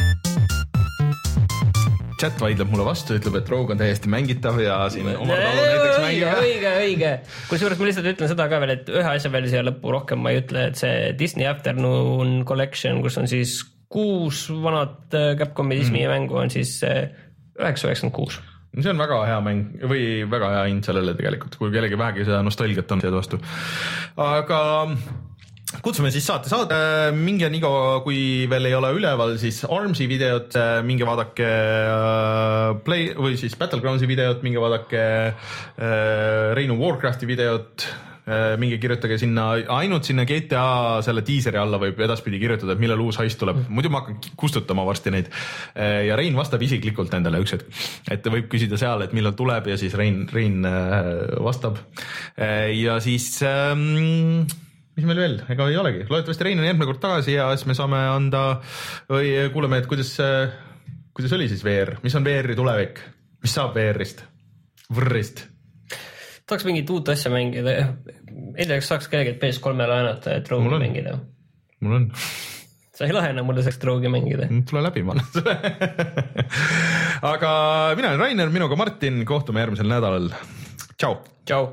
Chat vaidleb mulle vastu, ütleb, et Rogue on täiesti mängitav ja siin Omar Talu näiteks mängib. Õige, õige. Kusjuures ma lihtsalt ütlen seda ka veel, et ühe asja veel siia lõppu rohkem ma ei ütle, et see Disney Afternoon Collection, kus on siis kuus vanat Capcomi Disney mm. mängu on siis üheksa üheksakümmend kuus. See on väga hea mäng või väga hea hind sellele tegelikult, kui kellegi vähegi seda nostalgiat on vastu. Aga kutsume siis saate saade, minge nii kaua, kui veel ei ole üleval, siis Armsi videot, minge vaadake Play või siis Battlegroundsi videot, minge vaadake Reign of Warcrafti videot, minge kirjutage sinna, ainult sinna G T A selle diiseri alla võib edaspidi kirjutada, et millal uus heist tuleb. Muidu ma hakkan kustutama varsti neid. Ja Rein vastab isiklikult nendele üks hetk. Et võib küsida seal, et millal tuleb ja siis Rein, Rein vastab. Ja siis, mis meil veel? Ega ei olegi. Loodetavasti Rein on järgmine kord tagasi ja siis me saame anda või kuuleme, et kuidas, kuidas oli siis V R? Mis on V R-i tulevik? Mis saab V R-ist? Vrrist? Tahaks mingit uut asja mängida. Ei tea, kas saaks kellegi P S kolme laenata, et Rogue'i mängida. Mul on. Sa ei lahena mulle saaks Rogue'i mängida. Tule läbi, ma annan sulle. Aga mina olen Rainer, minuga Martin. Kohtume järgmisel nädalal. Tšau. Tšau.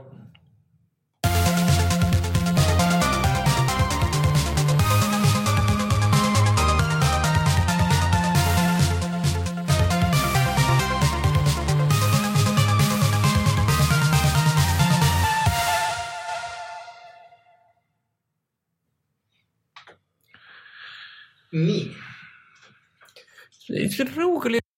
Nii. See Rogue oli